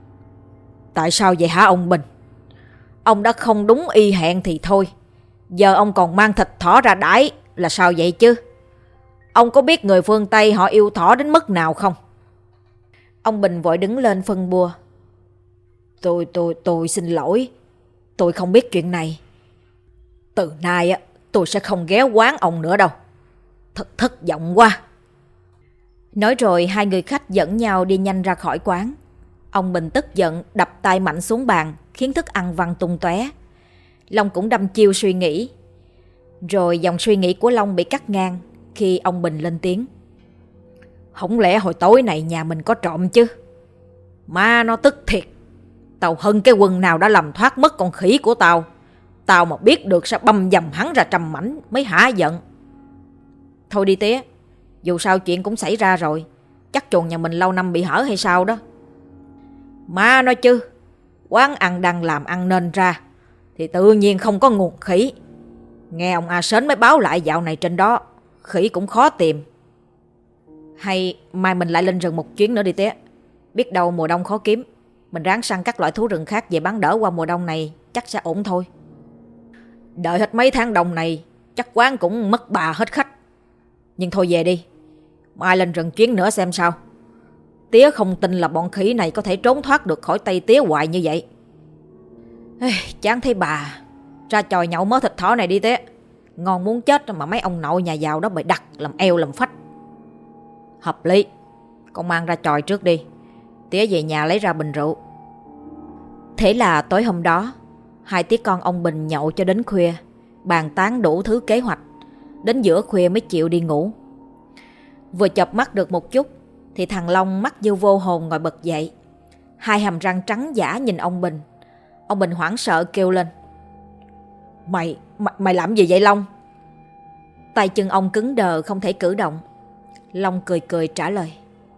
Tại sao vậy hả ông Bình? Ông đã không đúng y hẹn thì thôi, giờ ông còn mang thịt thỏ ra đãi là sao vậy chứ? Ông có biết người phương Tây họ yêu thỏ đến mức nào không? Ông Bình vội đứng lên phân bua: Tôi, tôi, tôi xin lỗi. Tôi không biết chuyện này. Từ nay á, tôi sẽ không ghé quán ông nữa đâu. Thật thất vọng quá. Nói rồi hai người khách dẫn nhau đi nhanh ra khỏi quán. Ông Bình tức giận đập tay mạnh xuống bàn, khiến thức ăn văng tung tóe. Long cũng đăm chiêu suy nghĩ. Rồi dòng suy nghĩ của Long bị cắt ngang khi ông Bình lên tiếng: Không lẽ hồi tối này nhà mình có trộm chứ? Má nó tức thiệt. Tao hận cái quần nào đã làm thoát mất con khỉ của tao. Tao mà biết được sẽ băm dầm hắn ra trăm mảnh mới hả giận. Thôi đi tía, dù sao chuyện cũng xảy ra rồi. Chắc chuồng nhà mình lâu năm bị hở hay sao đó. Má nói chứ, quán ăn đang làm ăn nên ra thì tự nhiên không có nguồn khỉ. Nghe ông A Sến mới báo lại dạo này trên đó khỉ cũng khó tìm. Hay mai mình lại lên rừng một chuyến nữa đi tía. Biết đâu mùa đông khó kiếm, mình ráng săn các loại thú rừng khác về bán đỡ qua mùa đông này chắc sẽ ổn thôi. Đợi hết mấy tháng đông này chắc quán cũng mất bà hết khách. Nhưng thôi về đi, mai lên rừng chuyến nữa xem sao. Tía không tin là bọn khỉ này có thể trốn thoát được khỏi tay tía hoài như vậy. Ê, chán thấy bà. Ra chòi nhậu mớ thịt thỏ này đi tía. Ngon muốn chết mà mấy ông nội nhà giàu đó bày đặt làm eo làm phách. Hợp lý. Con mang ra chòi trước đi, tía về nhà lấy ra bình rượu. Thế là tối hôm đó, hai tía con ông Bình nhậu cho đến khuya, bàn tán đủ thứ kế hoạch. Đến giữa khuya mới chịu đi ngủ. Vừa chợp mắt được một chút thì thằng Long mắt như vô hồn ngồi bật dậy. Hai hàm răng trắng dã nhìn ông Bình. Ông Bình hoảng sợ kêu lên: Mày, mày, mày làm gì vậy Long? Tay chân ông cứng đờ không thể cử động. Long cười cười trả lời: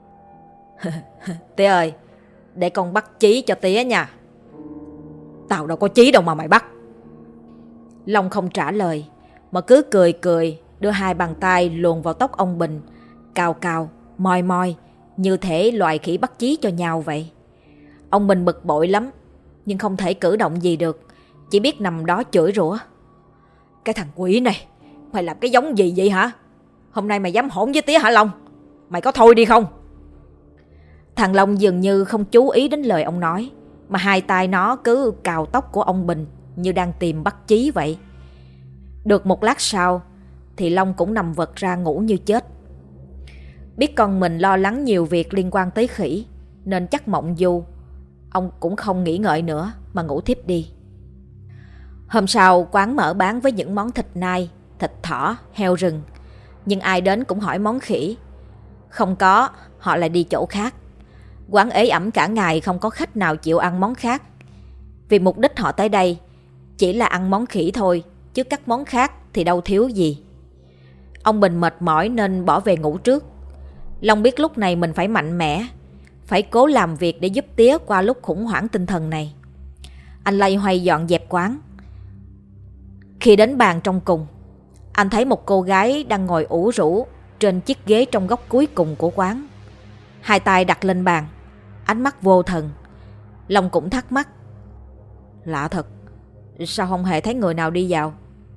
Tía ơi, để con bắt chí cho tía nha. Tao đâu có chí đâu mà mày bắt. Long không trả lời mà cứ cười cười, đưa hai bàn tay luồn vào tóc ông Bình, cào cào, moi moi, như thể loài khỉ bắt chí cho nhau vậy. Ông Bình bực bội lắm, nhưng không thể cử động gì được, chỉ biết nằm đó chửi rủa: Cái thằng quỷ này, mày làm cái giống gì vậy hả? Hôm nay mày dám hỗn với tía hả Long? Mày có thôi đi không? Thằng Long dường như không chú ý đến lời ông nói, mà hai tay nó cứ cào tóc của ông Bình như đang tìm bắt chí vậy. Được một lát sau thì Long cũng nằm vật ra ngủ như chết. Biết con mình lo lắng nhiều việc liên quan tới khỉ nên chắc mộng du, ông cũng không nghĩ ngợi nữa mà ngủ thiếp đi. Hôm sau quán mở bán với những món thịt nai, thịt thỏ, heo rừng. Nhưng ai đến cũng hỏi món khỉ. Không có, họ lại đi chỗ khác. Quán ế ẩm cả ngày không có khách nào chịu ăn món khác. Vì mục đích họ tới đây chỉ là ăn món khỉ thôi, chứ các món khác thì đâu thiếu gì. Ông Bình mệt mỏi nên bỏ về ngủ trước. Long biết lúc này mình phải mạnh mẽ, phải cố làm việc để giúp tía qua lúc khủng hoảng tinh thần này. Anh loay hoay dọn dẹp quán. Khi đến bàn trong cùng, anh thấy một cô gái đang ngồi ủ rũ trên chiếc ghế trong góc cuối cùng của quán. Hai tay đặt lên bàn, ánh mắt vô thần. Long cũng thắc mắc: lạ thật, sao không hề thấy người nào đi vào?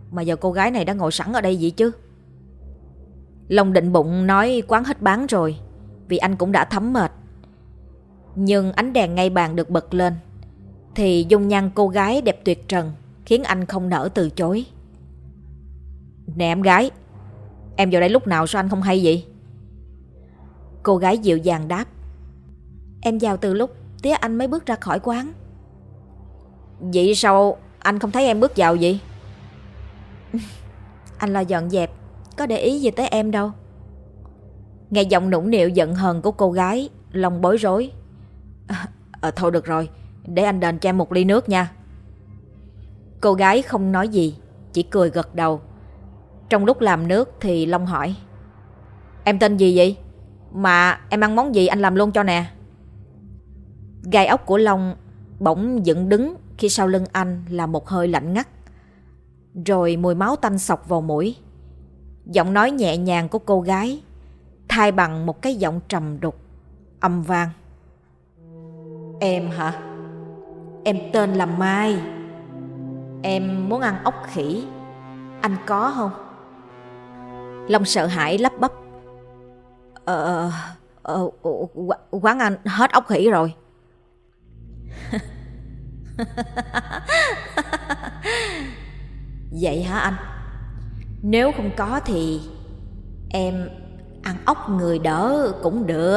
mà giờ cô gái này đã ngồi sẵn ở đây vậy chứ? Long định bụng nói quán hết bán rồi, vì anh cũng đã thấm mệt. Nhưng ánh đèn ngay bàn được bật lên, thì dung nhan cô gái đẹp tuyệt trần khiến anh không nỡ từ chối. Nè em gái, em vào đây lúc nào sao anh không hay vậy? Cô gái dịu dàng đáp. Em vào từ lúc tía anh mới bước ra khỏi quán. Vậy sao anh không thấy em bước vào vậy? Anh lo dọn dẹp, có để ý gì tới em đâu. Nghe giọng nũng nịu giận hờn của cô gái, Long bối rối. À, à, thôi được rồi, để anh đền cho em một ly nước nha. Cô gái không nói gì, chỉ cười gật đầu. Trong lúc làm nước thì Long hỏi. Em tên gì vậy? Mà em ăn món gì anh làm luôn cho nè. Gai ốc của Long bỗng dựng đứng khi sau lưng anh là một hơi lạnh ngắt. Rồi mùi máu tanh xộc vào mũi. Giọng nói nhẹ nhàng của cô gái thay bằng một cái giọng trầm đục, âm vang. Em hả? Em tên là Mai. Em muốn ăn ốc khỉ, anh có không? Long sợ hãi lắp bắp. Ờ, ờ, quán anh hết ốc khỉ rồi. Vậy hả anh? Nếu không có thì em ăn ốc người đỡ cũng được.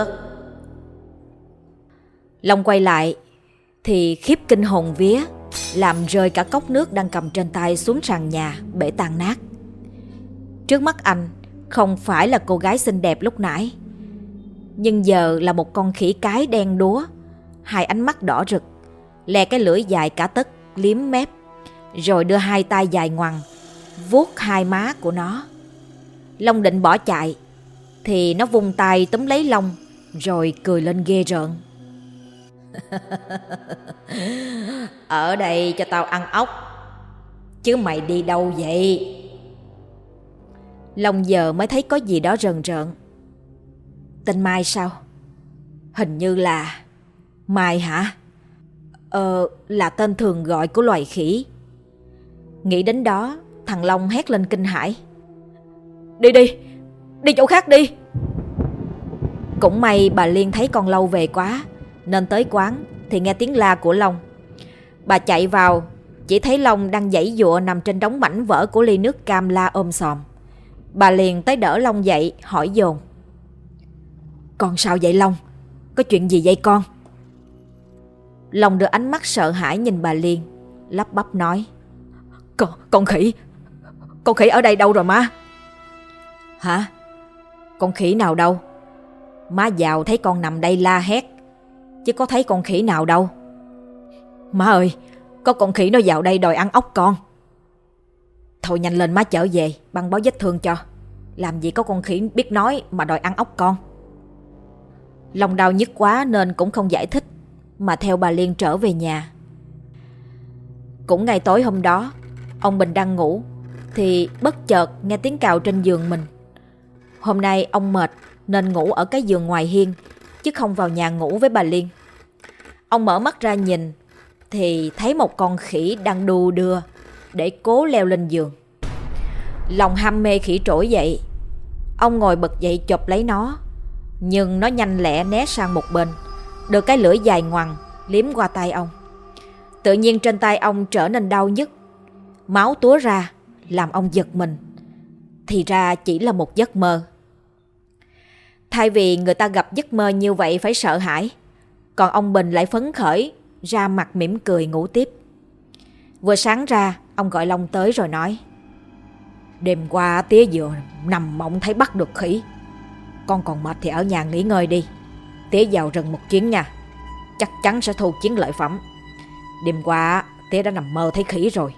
Long quay lại thì khiếp kinh hồn vía, làm rơi cả cốc nước đang cầm trên tay xuống sàn nhà, bể tan nát. Trước mắt anh không phải là cô gái xinh đẹp lúc nãy, nhưng giờ là một con khỉ cái đen đúa, hai ánh mắt đỏ rực, lè cái lưỡi dài cả tấc liếm mép, rồi đưa hai tay dài ngoằng vuốt hai má của nó. Long định bỏ chạy thì nó vung tay túm lấy Long rồi cười lên ghê rợn. Ở đây cho tao ăn ốc, chứ mày đi đâu vậy? Long giờ mới thấy có gì đó rờn rợn. Tên Mai sao? Hình như là... Mai hả? Ờ, là tên thường gọi của loài khỉ. Nghĩ đến đó, thằng Long hét lên kinh hãi. Đi đi, đi chỗ khác đi. Cũng may bà Liên thấy con lâu về quá, nên tới quán thì nghe tiếng la của Long. Bà chạy vào, chỉ thấy Long đang giãy giụa nằm trên đống mảnh vỡ của ly nước cam la ôm xòm. Bà liền tới đỡ Long dậy, hỏi dồn. Con sao vậy Long? Có chuyện gì vậy con? Long đưa ánh mắt sợ hãi nhìn bà Liên, lắp bắp nói. Con, con khỉ, con khỉ ở đây đâu rồi má? Hả? Con khỉ nào đâu? Má vào thấy con nằm đây la hét, chứ có thấy con khỉ nào đâu. Má ơi, có con khỉ nó vào đây đòi ăn ốc con. Thôi nhanh lên má trở về, băng bó vết thương cho. Làm gì có con khỉ biết nói mà đòi ăn ốc con. Long đau nhức quá nên cũng không giải thích, mà theo bà Liên trở về nhà. Cũng ngày tối hôm đó, ông Bình đang ngủ thì bất chợt nghe tiếng cào trên giường mình. Hôm nay ông mệt nên ngủ ở cái giường ngoài hiên, chứ không vào nhà ngủ với bà Liên. Ông mở mắt ra nhìn thì thấy một con khỉ đang đu đưa để cố leo lên giường. Lòng ham mê khỉ trỗi dậy. Ông ngồi bật dậy chộp lấy nó, nhưng nó nhanh lẹ né sang một bên, đưa cái lưỡi dài ngoằng liếm qua tay ông. Tự nhiên trên tay ông trở nên đau nhức, máu túa ra làm ông giật mình. Thì ra chỉ là một giấc mơ. Thay vì người ta gặp giấc mơ như vậy phải sợ hãi, còn ông Bình lại phấn khởi, ra mặt mỉm cười ngủ tiếp. Vừa sáng ra, ông gọi Long tới rồi nói. Đêm qua tía vừa nằm mộng thấy bắt được khỉ. Con còn mệt thì ở nhà nghỉ ngơi đi. Tía vào rừng một chuyến nha, chắc chắn sẽ thu chiến lợi phẩm. Đêm qua tía đã nằm mơ thấy khỉ rồi.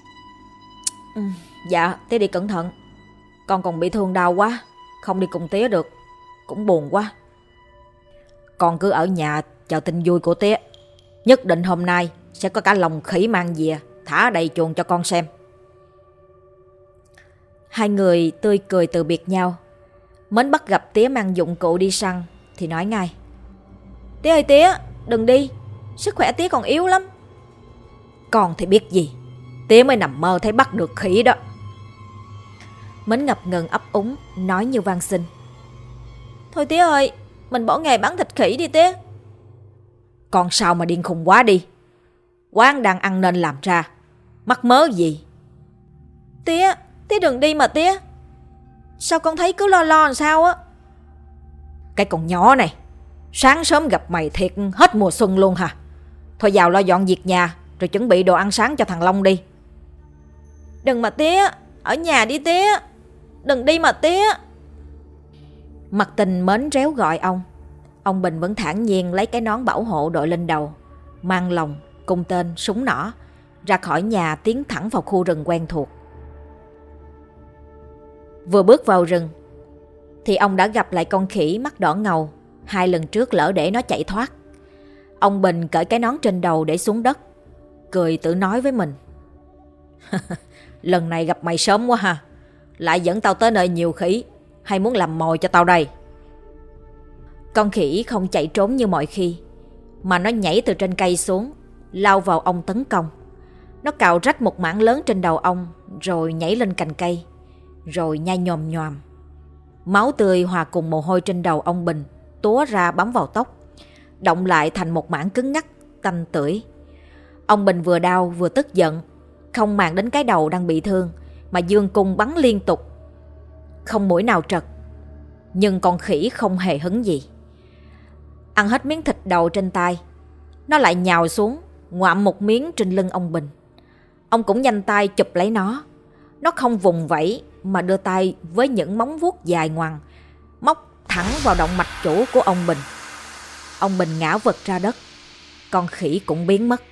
Ừ, dạ tía đi cẩn thận. Con còn bị thương đau quá, không đi cùng tía được, cũng buồn quá. Con cứ ở nhà chờ tin vui của tía. Nhất định hôm nay sẽ có cả lồng khỉ mang về thả đầy chuồng cho con xem. Hai người tươi cười từ biệt nhau. Mến bắt gặp tía mang dụng cụ đi săn thì nói ngay. Tía ơi tía, đừng đi, sức khỏe tía còn yếu lắm. Con thì biết gì, tía mới nằm mơ thấy bắt được khỉ đó. Mến ngập ngừng ấp úng nói như van xin. Thôi tía ơi, mình bỏ nghề bán thịt khỉ đi tía. Con sao mà điên khùng quá đi. Quán đang ăn nên làm ra, mắc mớ gì. Tía, tía đừng đi mà tía. Sao con thấy cứ lo lo làm sao á. Cái con nhỏ này, sáng sớm gặp mày thiệt hết mùa xuân luôn hả? Thôi vào lo dọn việc nhà rồi chuẩn bị đồ ăn sáng cho thằng Long đi. Đừng mà tía, ở nhà đi tía. Đừng đi mà tía. Mặt Tình mến réo gọi ông. Ông Bình vẫn thản nhiên lấy cái nón bảo hộ đội lên đầu, mang lồng, cung tên, súng nỏ, ra khỏi nhà tiến thẳng vào khu rừng quen thuộc. Vừa bước vào rừng thì ông đã gặp lại con khỉ mắt đỏ ngầu. Hai lần trước lỡ để nó chạy thoát. Ông Bình cởi cái nón trên đầu để xuống đất, cười tự nói với mình. Lần này gặp mày sớm quá ha. Lại dẫn tao tới nơi nhiều khỉ, hay muốn làm mồi cho tao đây? Con khỉ không chạy trốn như mọi khi, mà nó nhảy từ trên cây xuống, lao vào ông tấn công. Nó cào rách một mảng lớn trên đầu ông, rồi nhảy lên cành cây, rồi nhai nhòm nhòm. Máu tươi hòa cùng mồ hôi trên đầu ông Bình túa ra bám vào tóc, động lại thành một mảng cứng ngắc, tanh tưởi. Ông Bình vừa đau vừa tức giận, không màng đến cái đầu đang bị thương, mà giương cung bắn liên tục, không mũi nào trật. Nhưng con khỉ không hề hứng gì. Ăn hết miếng thịt đầu trên tay, nó lại nhào xuống, ngoạm một miếng trên lưng ông Bình. Ông cũng nhanh tay chụp lấy nó. Nó không vùng vẫy mà đưa tay với những móng vuốt dài ngoằng, móc thẳng vào động mạch chủ của ông Bình. Ông Bình ngã vật ra đất. Con khỉ cũng biến mất.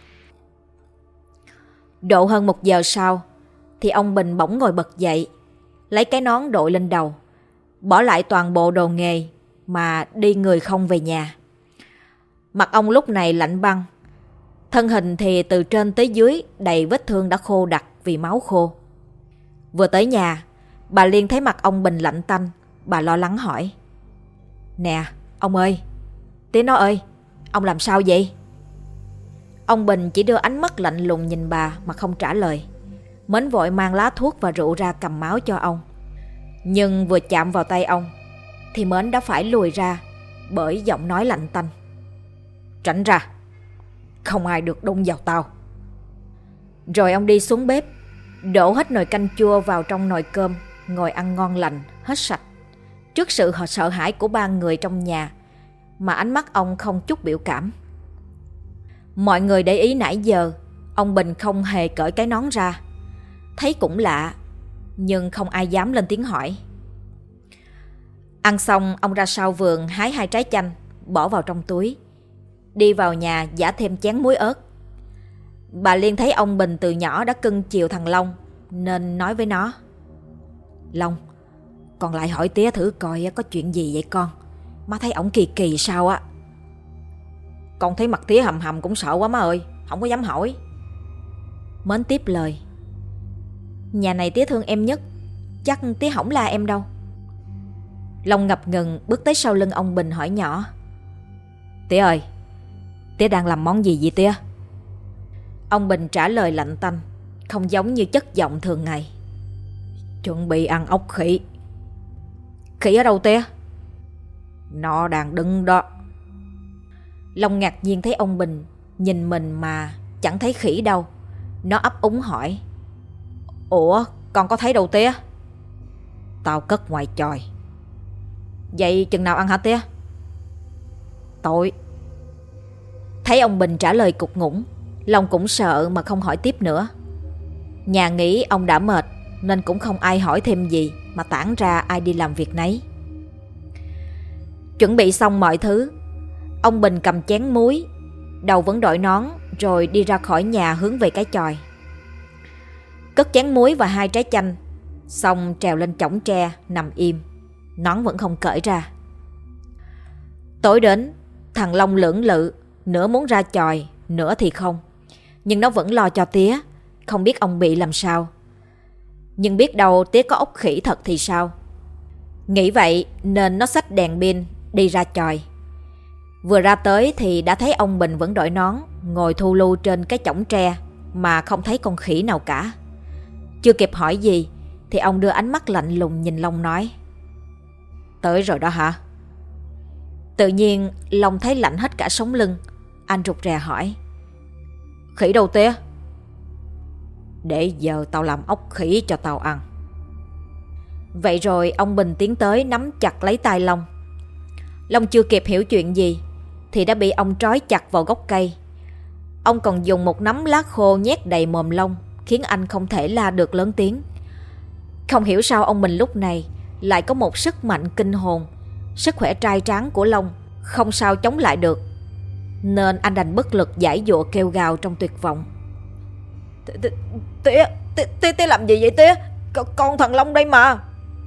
Độ hơn một giờ sau thì ông Bình bỗng ngồi bật dậy, lấy cái nón đội lên đầu, bỏ lại toàn bộ đồ nghề mà đi người không về nhà. Mặt ông lúc này lạnh băng, thân hình thì từ trên tới dưới đầy vết thương đã khô đặc vì máu khô. Vừa tới nhà, bà Liên thấy mặt ông Bình lạnh tanh. Bà lo lắng hỏi. Nè, ông ơi, tía nó ơi, ông làm sao vậy? Ông Bình chỉ đưa ánh mắt lạnh lùng nhìn bà mà không trả lời. Mến vội mang lá thuốc và rượu ra cầm máu cho ông. Nhưng vừa chạm vào tay ông thì Mến đã phải lùi ra bởi giọng nói lạnh tanh. Tránh ra, không ai được đụng vào tao. Rồi ông đi xuống bếp, đổ hết nồi canh chua vào trong nồi cơm, ngồi ăn ngon lành, hết sạch. Trước sự sợ hãi của ba người trong nhà mà ánh mắt ông không chút biểu cảm. Mọi người để ý nãy giờ ông Bình không hề cởi cái nón ra. Thấy cũng lạ, nhưng không ai dám lên tiếng hỏi. Ăn xong, ông ra sau vườn hái hai trái chanh, bỏ vào trong túi, đi vào nhà giã thêm chén muối ớt. Bà Liên thấy ông Bình từ nhỏ đã cưng chiều thằng Long, nên nói với nó. Long, con lại hỏi tía thử coi có chuyện gì vậy con. Má thấy ổng kỳ kỳ sao á. Con thấy mặt tía hầm hầm cũng sợ quá má ơi, không có dám hỏi. Mến tiếp lời. Nhà này tía thương em nhất, chắc tía không la em đâu. Long ngập ngừng bước tới sau lưng ông Bình hỏi nhỏ. Tía ơi, tía đang làm món gì vậy tía? Ông Bình trả lời lạnh tanh, không giống như chất giọng thường ngày. Chuẩn bị ăn ốc khỉ. Khỉ ở đâu tía? Nó đang đứng đó. Long ngạc nhiên thấy ông Bình nhìn mình mà chẳng thấy khỉ đâu. Nó ấp úng hỏi. Ủa, con có thấy đâu tía? Tao cất ngoài chòi. Vậy chừng nào ăn hả tía? Tối. Thấy ông Bình trả lời cục ngủng, Long cũng sợ mà không hỏi tiếp nữa. Nhà nghĩ ông đã mệt nên cũng không ai hỏi thêm gì, mà tản ra ai đi làm việc nấy. Chuẩn bị xong mọi thứ, ông Bình cầm chén muối, đầu vẫn đội nón, rồi đi ra khỏi nhà hướng về cái chòi. Cất chén muối và hai trái chanh, xong trèo lên chõng tre nằm im, nón vẫn không cởi ra. Tối đến, thằng Long lưỡng lự, nửa muốn ra chòi, nửa thì không. Nhưng nó vẫn lo cho tía, không biết ông bị làm sao. Nhưng biết đâu tía có ốc khỉ thật thì sao. Nghĩ vậy nên nó xách đèn pin đi ra chòi. Vừa ra tới thì đã thấy ông Bình vẫn đội nón, ngồi thu lưu trên cái chõng tre mà không thấy con khỉ nào cả. Chưa kịp hỏi gì thì ông đưa ánh mắt lạnh lùng nhìn Long nói: Tới rồi đó hả? Tự nhiên Long thấy lạnh hết cả sống lưng. Anh rụt rè hỏi: Khỉ đâu tía? Để giờ tao làm ốc khỉ cho tao ăn. Vậy rồi ông Bình tiến tới nắm chặt lấy tay Long. Long chưa kịp hiểu chuyện gì thì đã bị ông trói chặt vào gốc cây. Ông còn dùng một nắm lá khô nhét đầy mồm Long, khiến anh không thể la được lớn tiếng. Không hiểu sao ông Bình lúc này lại có một sức mạnh kinh hồn. Sức khỏe trai tráng của Long không sao chống lại được, nên anh đành bất lực giãy giụa kêu gào trong tuyệt vọng: Tía, tía, tía làm gì vậy tía? Con thằng Long đây mà.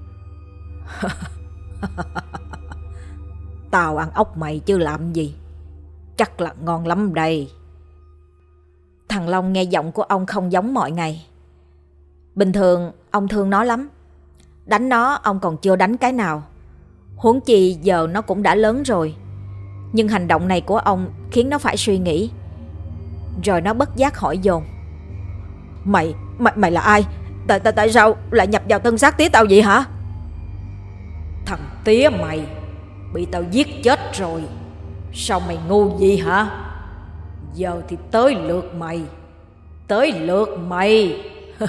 Tao ăn ốc mày chứ làm gì. Chắc là ngon lắm đây. Thằng Long nghe giọng của ông không giống mọi ngày. Bình thường ông thương nó lắm. Đánh nó ông còn chưa đánh cái nào, huống chi giờ nó cũng đã lớn rồi. Nhưng hành động này của ông khiến nó phải suy nghĩ. Rồi nó bất giác hỏi dồn: Mày, mày, mày là ai? Tại, tại, tại sao lại nhập vào thân xác tía tao vậy hả? Thằng tía mày bị tao giết chết rồi. Sao mày ngu gì hả? Giờ thì tới lượt mày. Tới lượt mày.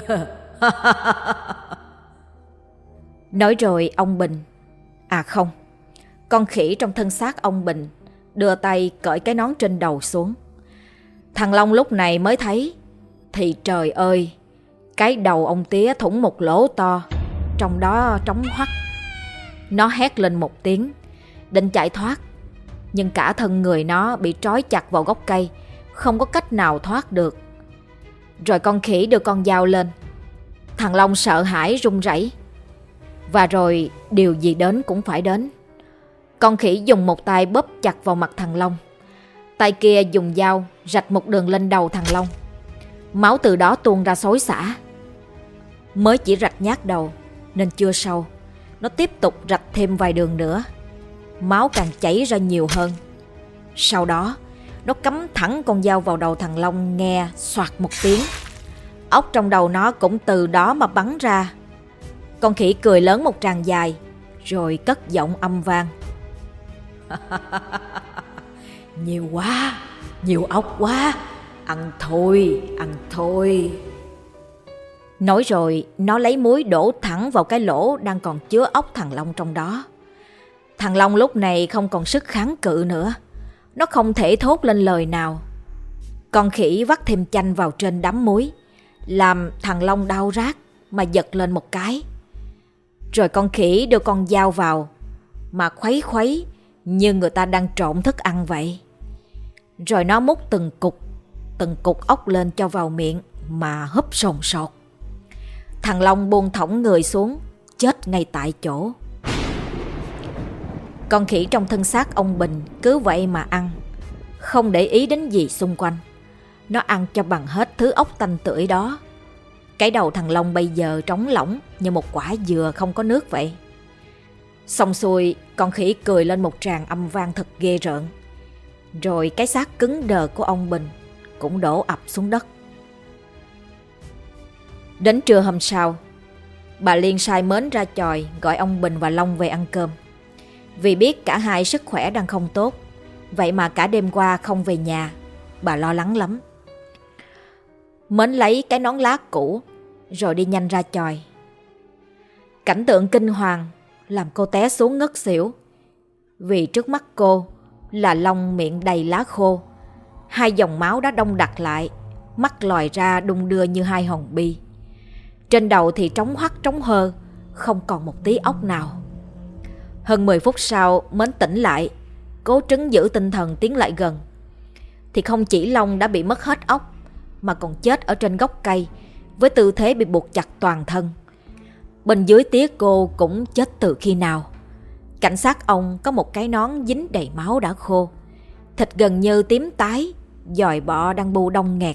Nói rồi ông Bình, à không, con khỉ trong thân xác ông Bình đưa tay cởi cái nón trên đầu xuống. Thằng Long lúc này mới thấy thì trời ơi, cái đầu ông tía thủng một lỗ to, trong đó trống hoắt. Nó hét lên một tiếng, định chạy thoát, nhưng cả thân người nó bị trói chặt vào gốc cây, không có cách nào thoát được. Rồi con khỉ đưa con dao lên. Thằng Long sợ hãi run rẩy. Và rồi điều gì đến cũng phải đến. Con khỉ dùng một tay bóp chặt vào mặt thằng Long, tay kia dùng dao rạch một đường lên đầu thằng Long. Máu từ đó tuôn ra xối xả. Mới chỉ rạch nhát đầu nên chưa sâu, nó tiếp tục rạch thêm vài đường nữa. Máu càng chảy ra nhiều hơn. Sau đó nó cắm thẳng con dao vào đầu thằng Long, nghe xoạt một tiếng. Ốc trong đầu nó cũng từ đó mà bắn ra. Con khỉ cười lớn một tràng dài, rồi cất giọng âm vang: Nhiều quá, nhiều ốc quá. Ăn thôi, ăn thôi. Nói rồi nó lấy muối đổ thẳng vào cái lỗ đang còn chứa ốc thằng Long trong đó. Thằng Long lúc này không còn sức kháng cự nữa. Nó không thể thốt lên lời nào. Con khỉ vắt thêm chanh vào trên đám muối, làm thằng Long đau rát mà giật lên một cái. Rồi con khỉ đưa con dao vào mà khuấy khuấy như người ta đang trộn thức ăn vậy. Rồi nó múc từng cục, từng cục ốc lên cho vào miệng mà húp sồn sột. Thằng Long buông thõng người xuống, chết ngay tại chỗ. Con khỉ trong thân xác ông Bình cứ vậy mà ăn, không để ý đến gì xung quanh. Nó ăn cho bằng hết thứ ốc tanh tưởi đó. Cái đầu thằng Long bây giờ trống lỏng như một quả dừa không có nước vậy. Xong xuôi, con khỉ cười lên một tràng âm vang thật ghê rợn. Rồi cái xác cứng đờ của ông Bình cũng đổ ập xuống đất. Đến trưa hôm sau, bà Liên sai mến ra chòi gọi ông Bình và Long về ăn cơm. Vì biết cả hai sức khỏe đang không tốt, vậy mà cả đêm qua không về nhà, bà lo lắng lắm. Mến lấy cái nón lá cũ rồi đi nhanh ra chòi. Cảnh tượng kinh hoàng làm cô té xuống ngất xỉu. Vì trước mắt cô là Long miệng đầy lá khô, hai dòng máu đã đông đặc lại, mắt lòi ra đung đưa như hai hòn bi. Trên đầu thì trống hoắt trống hơ, không còn một tí óc nào. Hơn mười phút sau Mến tỉnh lại, cố trấn giữ tinh thần tiến lại gần. Thì không chỉ Long đã bị mất hết óc, mà còn chết ở trên gốc cây với tư thế bị buộc chặt toàn thân. Bên dưới tía cô cũng chết từ khi nào. Cảnh sát ông có một cái nón dính đầy máu đã khô, thịt gần như tím tái, giòi bọ đang bu đông nghẹt.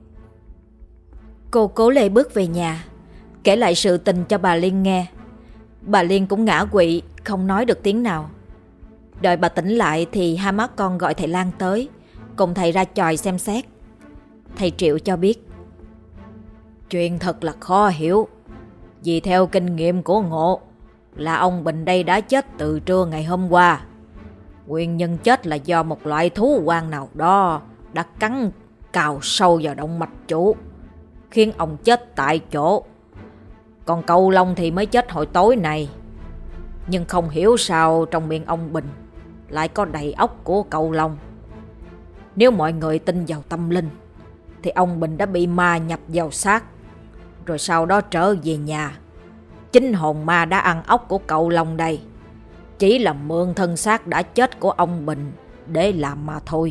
Cô cố lê bước về nhà, kể lại sự tình cho bà Liên nghe. Bà Liên cũng ngã quỵ, không nói được tiếng nào. Đợi bà tỉnh lại thì hai má con gọi thầy Lan tới, cùng thầy ra chòi xem xét. Thầy Triệu cho biết: Chuyện thật là khó hiểu. Vì theo kinh nghiệm của Ngộ là ông Bình đây đã chết từ trưa ngày hôm qua. Nguyên nhân chết là do một loại thú hoang nào đó đã cắn cào sâu vào động mạch chủ, khiến ông chết tại chỗ. Còn Cầu Long thì mới chết hồi tối này. Nhưng không hiểu sao trong miệng ông Bình lại có đầy óc của Cầu Long. Nếu mọi người tin vào tâm linh thì ông Bình đã bị ma nhập vào xác, rồi sau đó trở về nhà. Chính hồn ma đã ăn óc của Cầu Long đây, chỉ là mượn thân xác đã chết của ông Bình để làm mà thôi.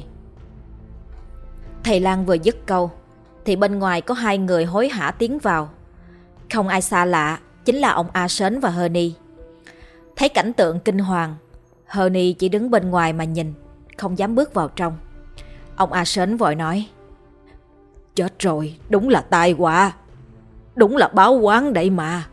Thầy Lang vừa dứt câu thì bên ngoài có hai người hối hả tiến vào. Không ai xa lạ, chính là ông A Sến và Honey. Thấy cảnh tượng kinh hoàng, Honey chỉ đứng bên ngoài mà nhìn, không dám bước vào trong. Ông A Sến vội nói: Chết rồi, đúng là tai họa, đúng là báo oán đây mà.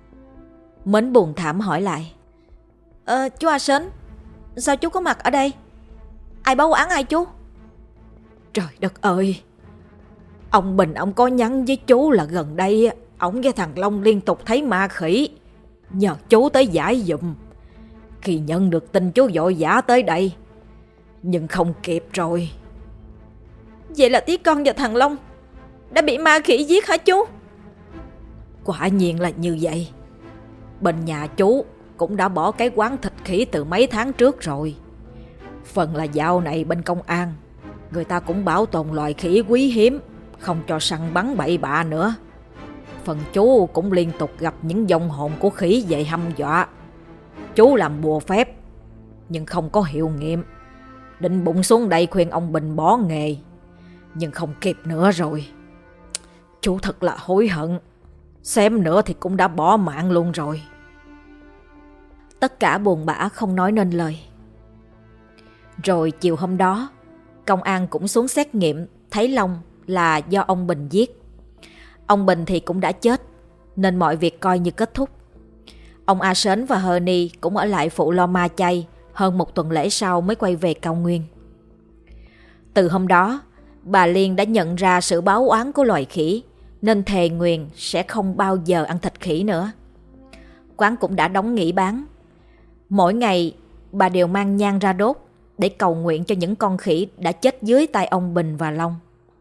Mến buồn thảm hỏi lại: Ờ, chú A Sến, sao chú có mặt ở đây? Ai báo oán ai chú? Trời đất ơi, ông Bình ông có nhắn với chú là gần đây ông với thằng Long liên tục thấy ma khỉ, nhờ chú tới giải giùm. Khi nhận được tin chú vội vã tới đây, nhưng không kịp rồi. Vậy là tí con và thằng Long đã bị ma khỉ giết hả chú? Quả nhiên là như vậy. Bên nhà chú cũng đã bỏ cái quán thịt khỉ từ mấy tháng trước rồi. Phần là dạo này bên công an người ta cũng bảo tồn loài khỉ quý hiếm, không cho săn bắn bậy bạ nữa. Phần chú cũng liên tục gặp những vong hồn của khỉ về hăm dọa. Chú làm bùa phép nhưng không có hiệu nghiệm, định bụng xuống đây khuyên ông Bình bỏ nghề, nhưng không kịp nữa rồi. Chú thật là hối hận, xém nữa thì cũng đã bỏ mạng luôn rồi. Tất cả buồn bã không nói nên lời. Rồi chiều hôm đó, công an cũng xuống xét nghiệm, thấy Long là do ông Bình giết. Ông Bình thì cũng đã chết, nên mọi việc coi như kết thúc. Ông A Sến và Honey cũng ở lại phụ lo ma chay, hơn một tuần lễ sau mới quay về cao nguyên. Từ hôm đó, bà Liên đã nhận ra sự báo oán của loài khỉ, nên thề nguyền sẽ không bao giờ ăn thịt khỉ nữa. Quán cũng đã đóng nghỉ bán. Mỗi ngày, bà đều mang nhang ra đốt để cầu nguyện cho những con khỉ đã chết dưới tay ông Bình và Long.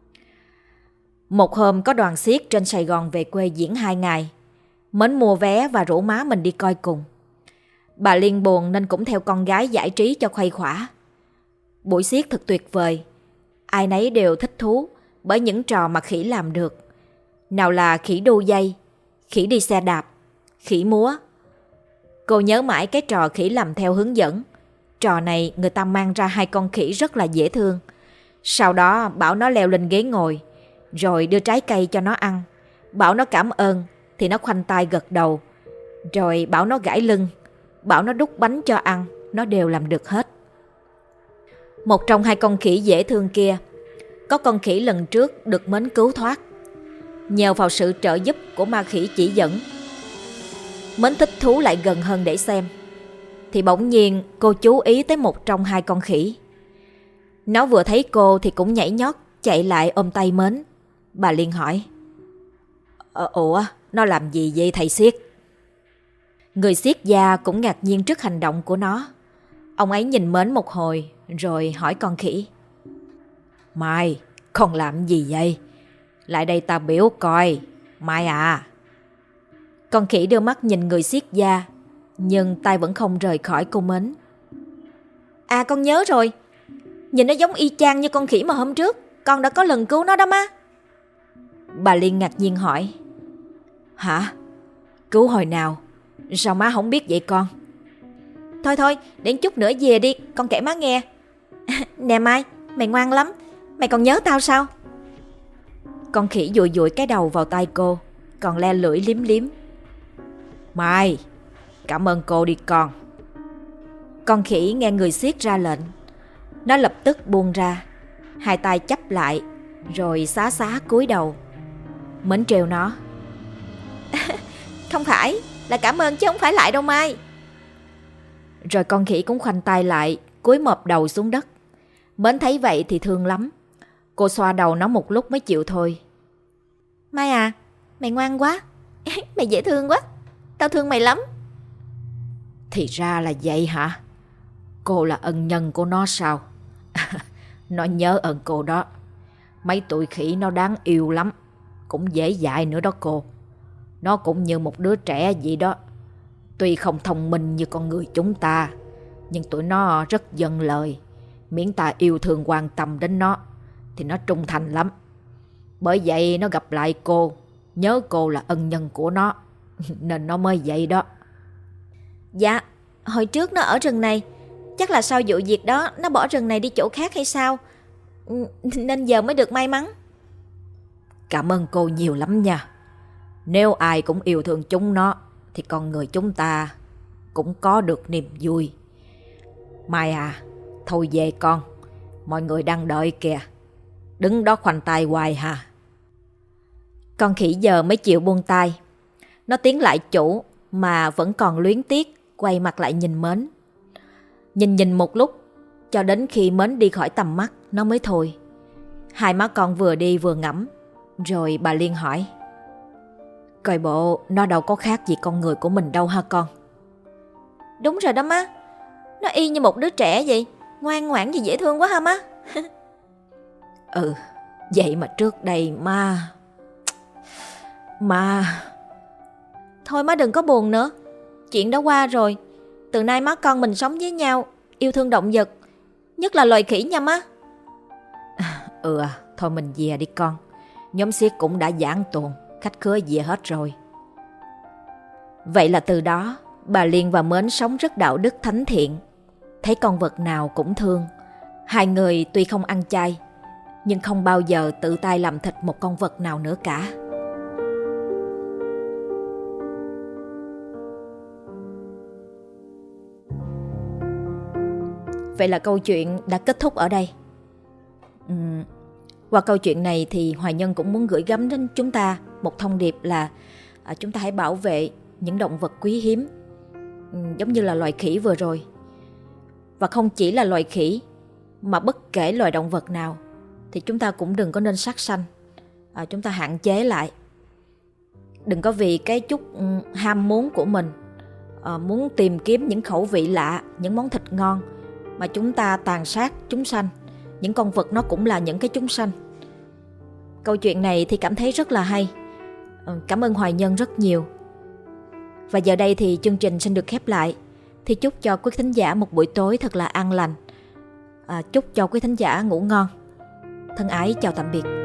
Một hôm có đoàn xiếc trên Sài Gòn về quê diễn hai ngày. Mến mua vé và rủ má mình đi coi cùng. Bà Liên buồn nên cũng theo con gái giải trí cho khuây khỏa. Buổi xiếc thật tuyệt vời. Ai nấy đều thích thú bởi những trò mà khỉ làm được. Nào là khỉ đu dây, khỉ đi xe đạp, khỉ múa. Cô nhớ mãi cái trò khỉ làm theo hướng dẫn. Trò này người ta mang ra hai con khỉ rất là dễ thương. Sau đó bảo nó leo lên ghế ngồi, rồi đưa trái cây cho nó ăn. Bảo nó cảm ơn thì nó khoanh tay gật đầu. Rồi bảo nó gãi lưng, bảo nó đút bánh cho ăn, nó đều làm được hết. Một trong hai con khỉ dễ thương kia, có con khỉ lần trước được Mến cứu thoát. Nhờ vào sự trợ giúp của ma khỉ chỉ dẫn, Mến thích thú lại gần hơn để xem. Thì bỗng nhiên cô chú ý tới một trong hai con khỉ. Nó vừa thấy cô thì cũng nhảy nhót chạy lại ôm tay Mến. Bà liền hỏi: Ờ, Ủa, nó làm gì vậy thầy xiếc? Người xiếc gia cũng ngạc nhiên trước hành động của nó. Ông ấy nhìn Mến một hồi rồi hỏi con khỉ: Mai, con làm gì vậy? Lại đây ta biểu coi, Mai à. Con khỉ đưa mắt nhìn người xiếc gia, nhưng tay vẫn không rời khỏi cô Mến. À, con nhớ rồi. Nhìn nó giống y chang như con khỉ mà hôm trước con đã có lần cứu nó đó má. Bà Liên ngạc nhiên hỏi: Hả? Cứu hồi nào? Sao má không biết vậy con? Thôi thôi, để chút nữa về đi, con kể má nghe. Nè Mai, mày ngoan lắm, mày còn nhớ tao sao? Con khỉ dụi dụi cái đầu vào tay cô, còn le lưỡi liếm liếm. Mai, cảm ơn cô đi con. Con khỉ nghe người xiếc ra lệnh, nó lập tức buông ra, hai tay chắp lại, rồi xá xá cúi đầu. Mến trêu nó: Không phải, là cảm ơn chứ không phải lại đâu Mai. Rồi con khỉ cũng khoanh tay lại, cúi mọp đầu xuống đất. Mến thấy vậy thì thương lắm. Cô xoa đầu nó một lúc mới chịu thôi. Mai à, mày ngoan quá, mày dễ thương quá. tao thương mày lắm. Thì ra là vậy hả? Cô là ân nhân của nó sao? Nó nhớ ơn cô đó. Mấy tụi khỉ nó đáng yêu lắm, cũng dễ dạy nữa đó cô. Nó cũng như một đứa trẻ vậy đó. Tuy không thông minh như con người chúng ta, nhưng tụi nó rất dâng lời. Miễn ta yêu thương quan tâm đến nó thì nó trung thành lắm. Bởi vậy nó gặp lại cô, nhớ cô là ân nhân của nó, nên nó mới vậy đó. Dạ, hồi trước nó ở rừng này, chắc là sau vụ việc đó nó bỏ rừng này đi chỗ khác hay sao, nên giờ mới được may mắn. Cảm ơn cô nhiều lắm nha. Nếu ai cũng yêu thương chúng nó thì con người chúng ta cũng có được niềm vui. Mai à, thôi về con, mọi người đang đợi kìa. Đứng đó khoanh tay hoài hả? Con khỉ giờ mới chịu buông tay. Nó tiến lại chủ mà vẫn còn luyến tiếc, quay mặt lại nhìn Mến. Nhìn nhìn một lúc, cho đến khi Mến đi khỏi tầm mắt, nó mới thôi. Hai má con vừa đi vừa ngẫm. Rồi bà Liên hỏi: Coi bộ nó đâu có khác gì con người của mình đâu ha con? Đúng rồi đó má. Nó y như một đứa trẻ vậy, ngoan ngoãn và dễ thương quá ha má. Ừ, vậy mà trước đây má... Má... Thôi má đừng có buồn nữa. Chuyện đã qua rồi. Từ nay má con mình sống với nhau, yêu thương động vật, nhất là loài khỉ nha má. Ừ à, thôi mình về đi con. Nhóm xiếc cũng đã giảng tuồng, khách khứa về hết rồi. Vậy là từ đó, bà Liên và Mến sống rất đạo đức thánh thiện. Thấy con vật nào cũng thương. Hai người tuy không ăn chay, nhưng không bao giờ tự tay làm thịt một con vật nào nữa cả. Vậy là câu chuyện đã kết thúc ở đây. Uhm, qua câu chuyện này thì Hoài Nhân cũng muốn gửi gắm đến chúng ta một thông điệp là à, chúng ta hãy bảo vệ những động vật quý hiếm, uhm, giống như là loài khỉ vừa rồi. Và không chỉ là loài khỉ, mà bất kể loài động vật nào thì chúng ta cũng đừng có nên sát sanh. à, Chúng ta hạn chế lại. Đừng có vì cái chút um, ham muốn của mình, à, muốn tìm kiếm những khẩu vị lạ, những món thịt ngon, mà chúng ta tàn sát chúng sanh. Những con vật nó cũng là những cái chúng sanh. Câu chuyện này thì cảm thấy rất là hay. Cảm ơn Hoài Nhân rất nhiều. Và giờ đây thì chương trình xin được khép lại. Thì chúc cho quý thính giả một buổi tối thật là an lành. à, Chúc cho quý thính giả ngủ ngon. Thân ái chào tạm biệt.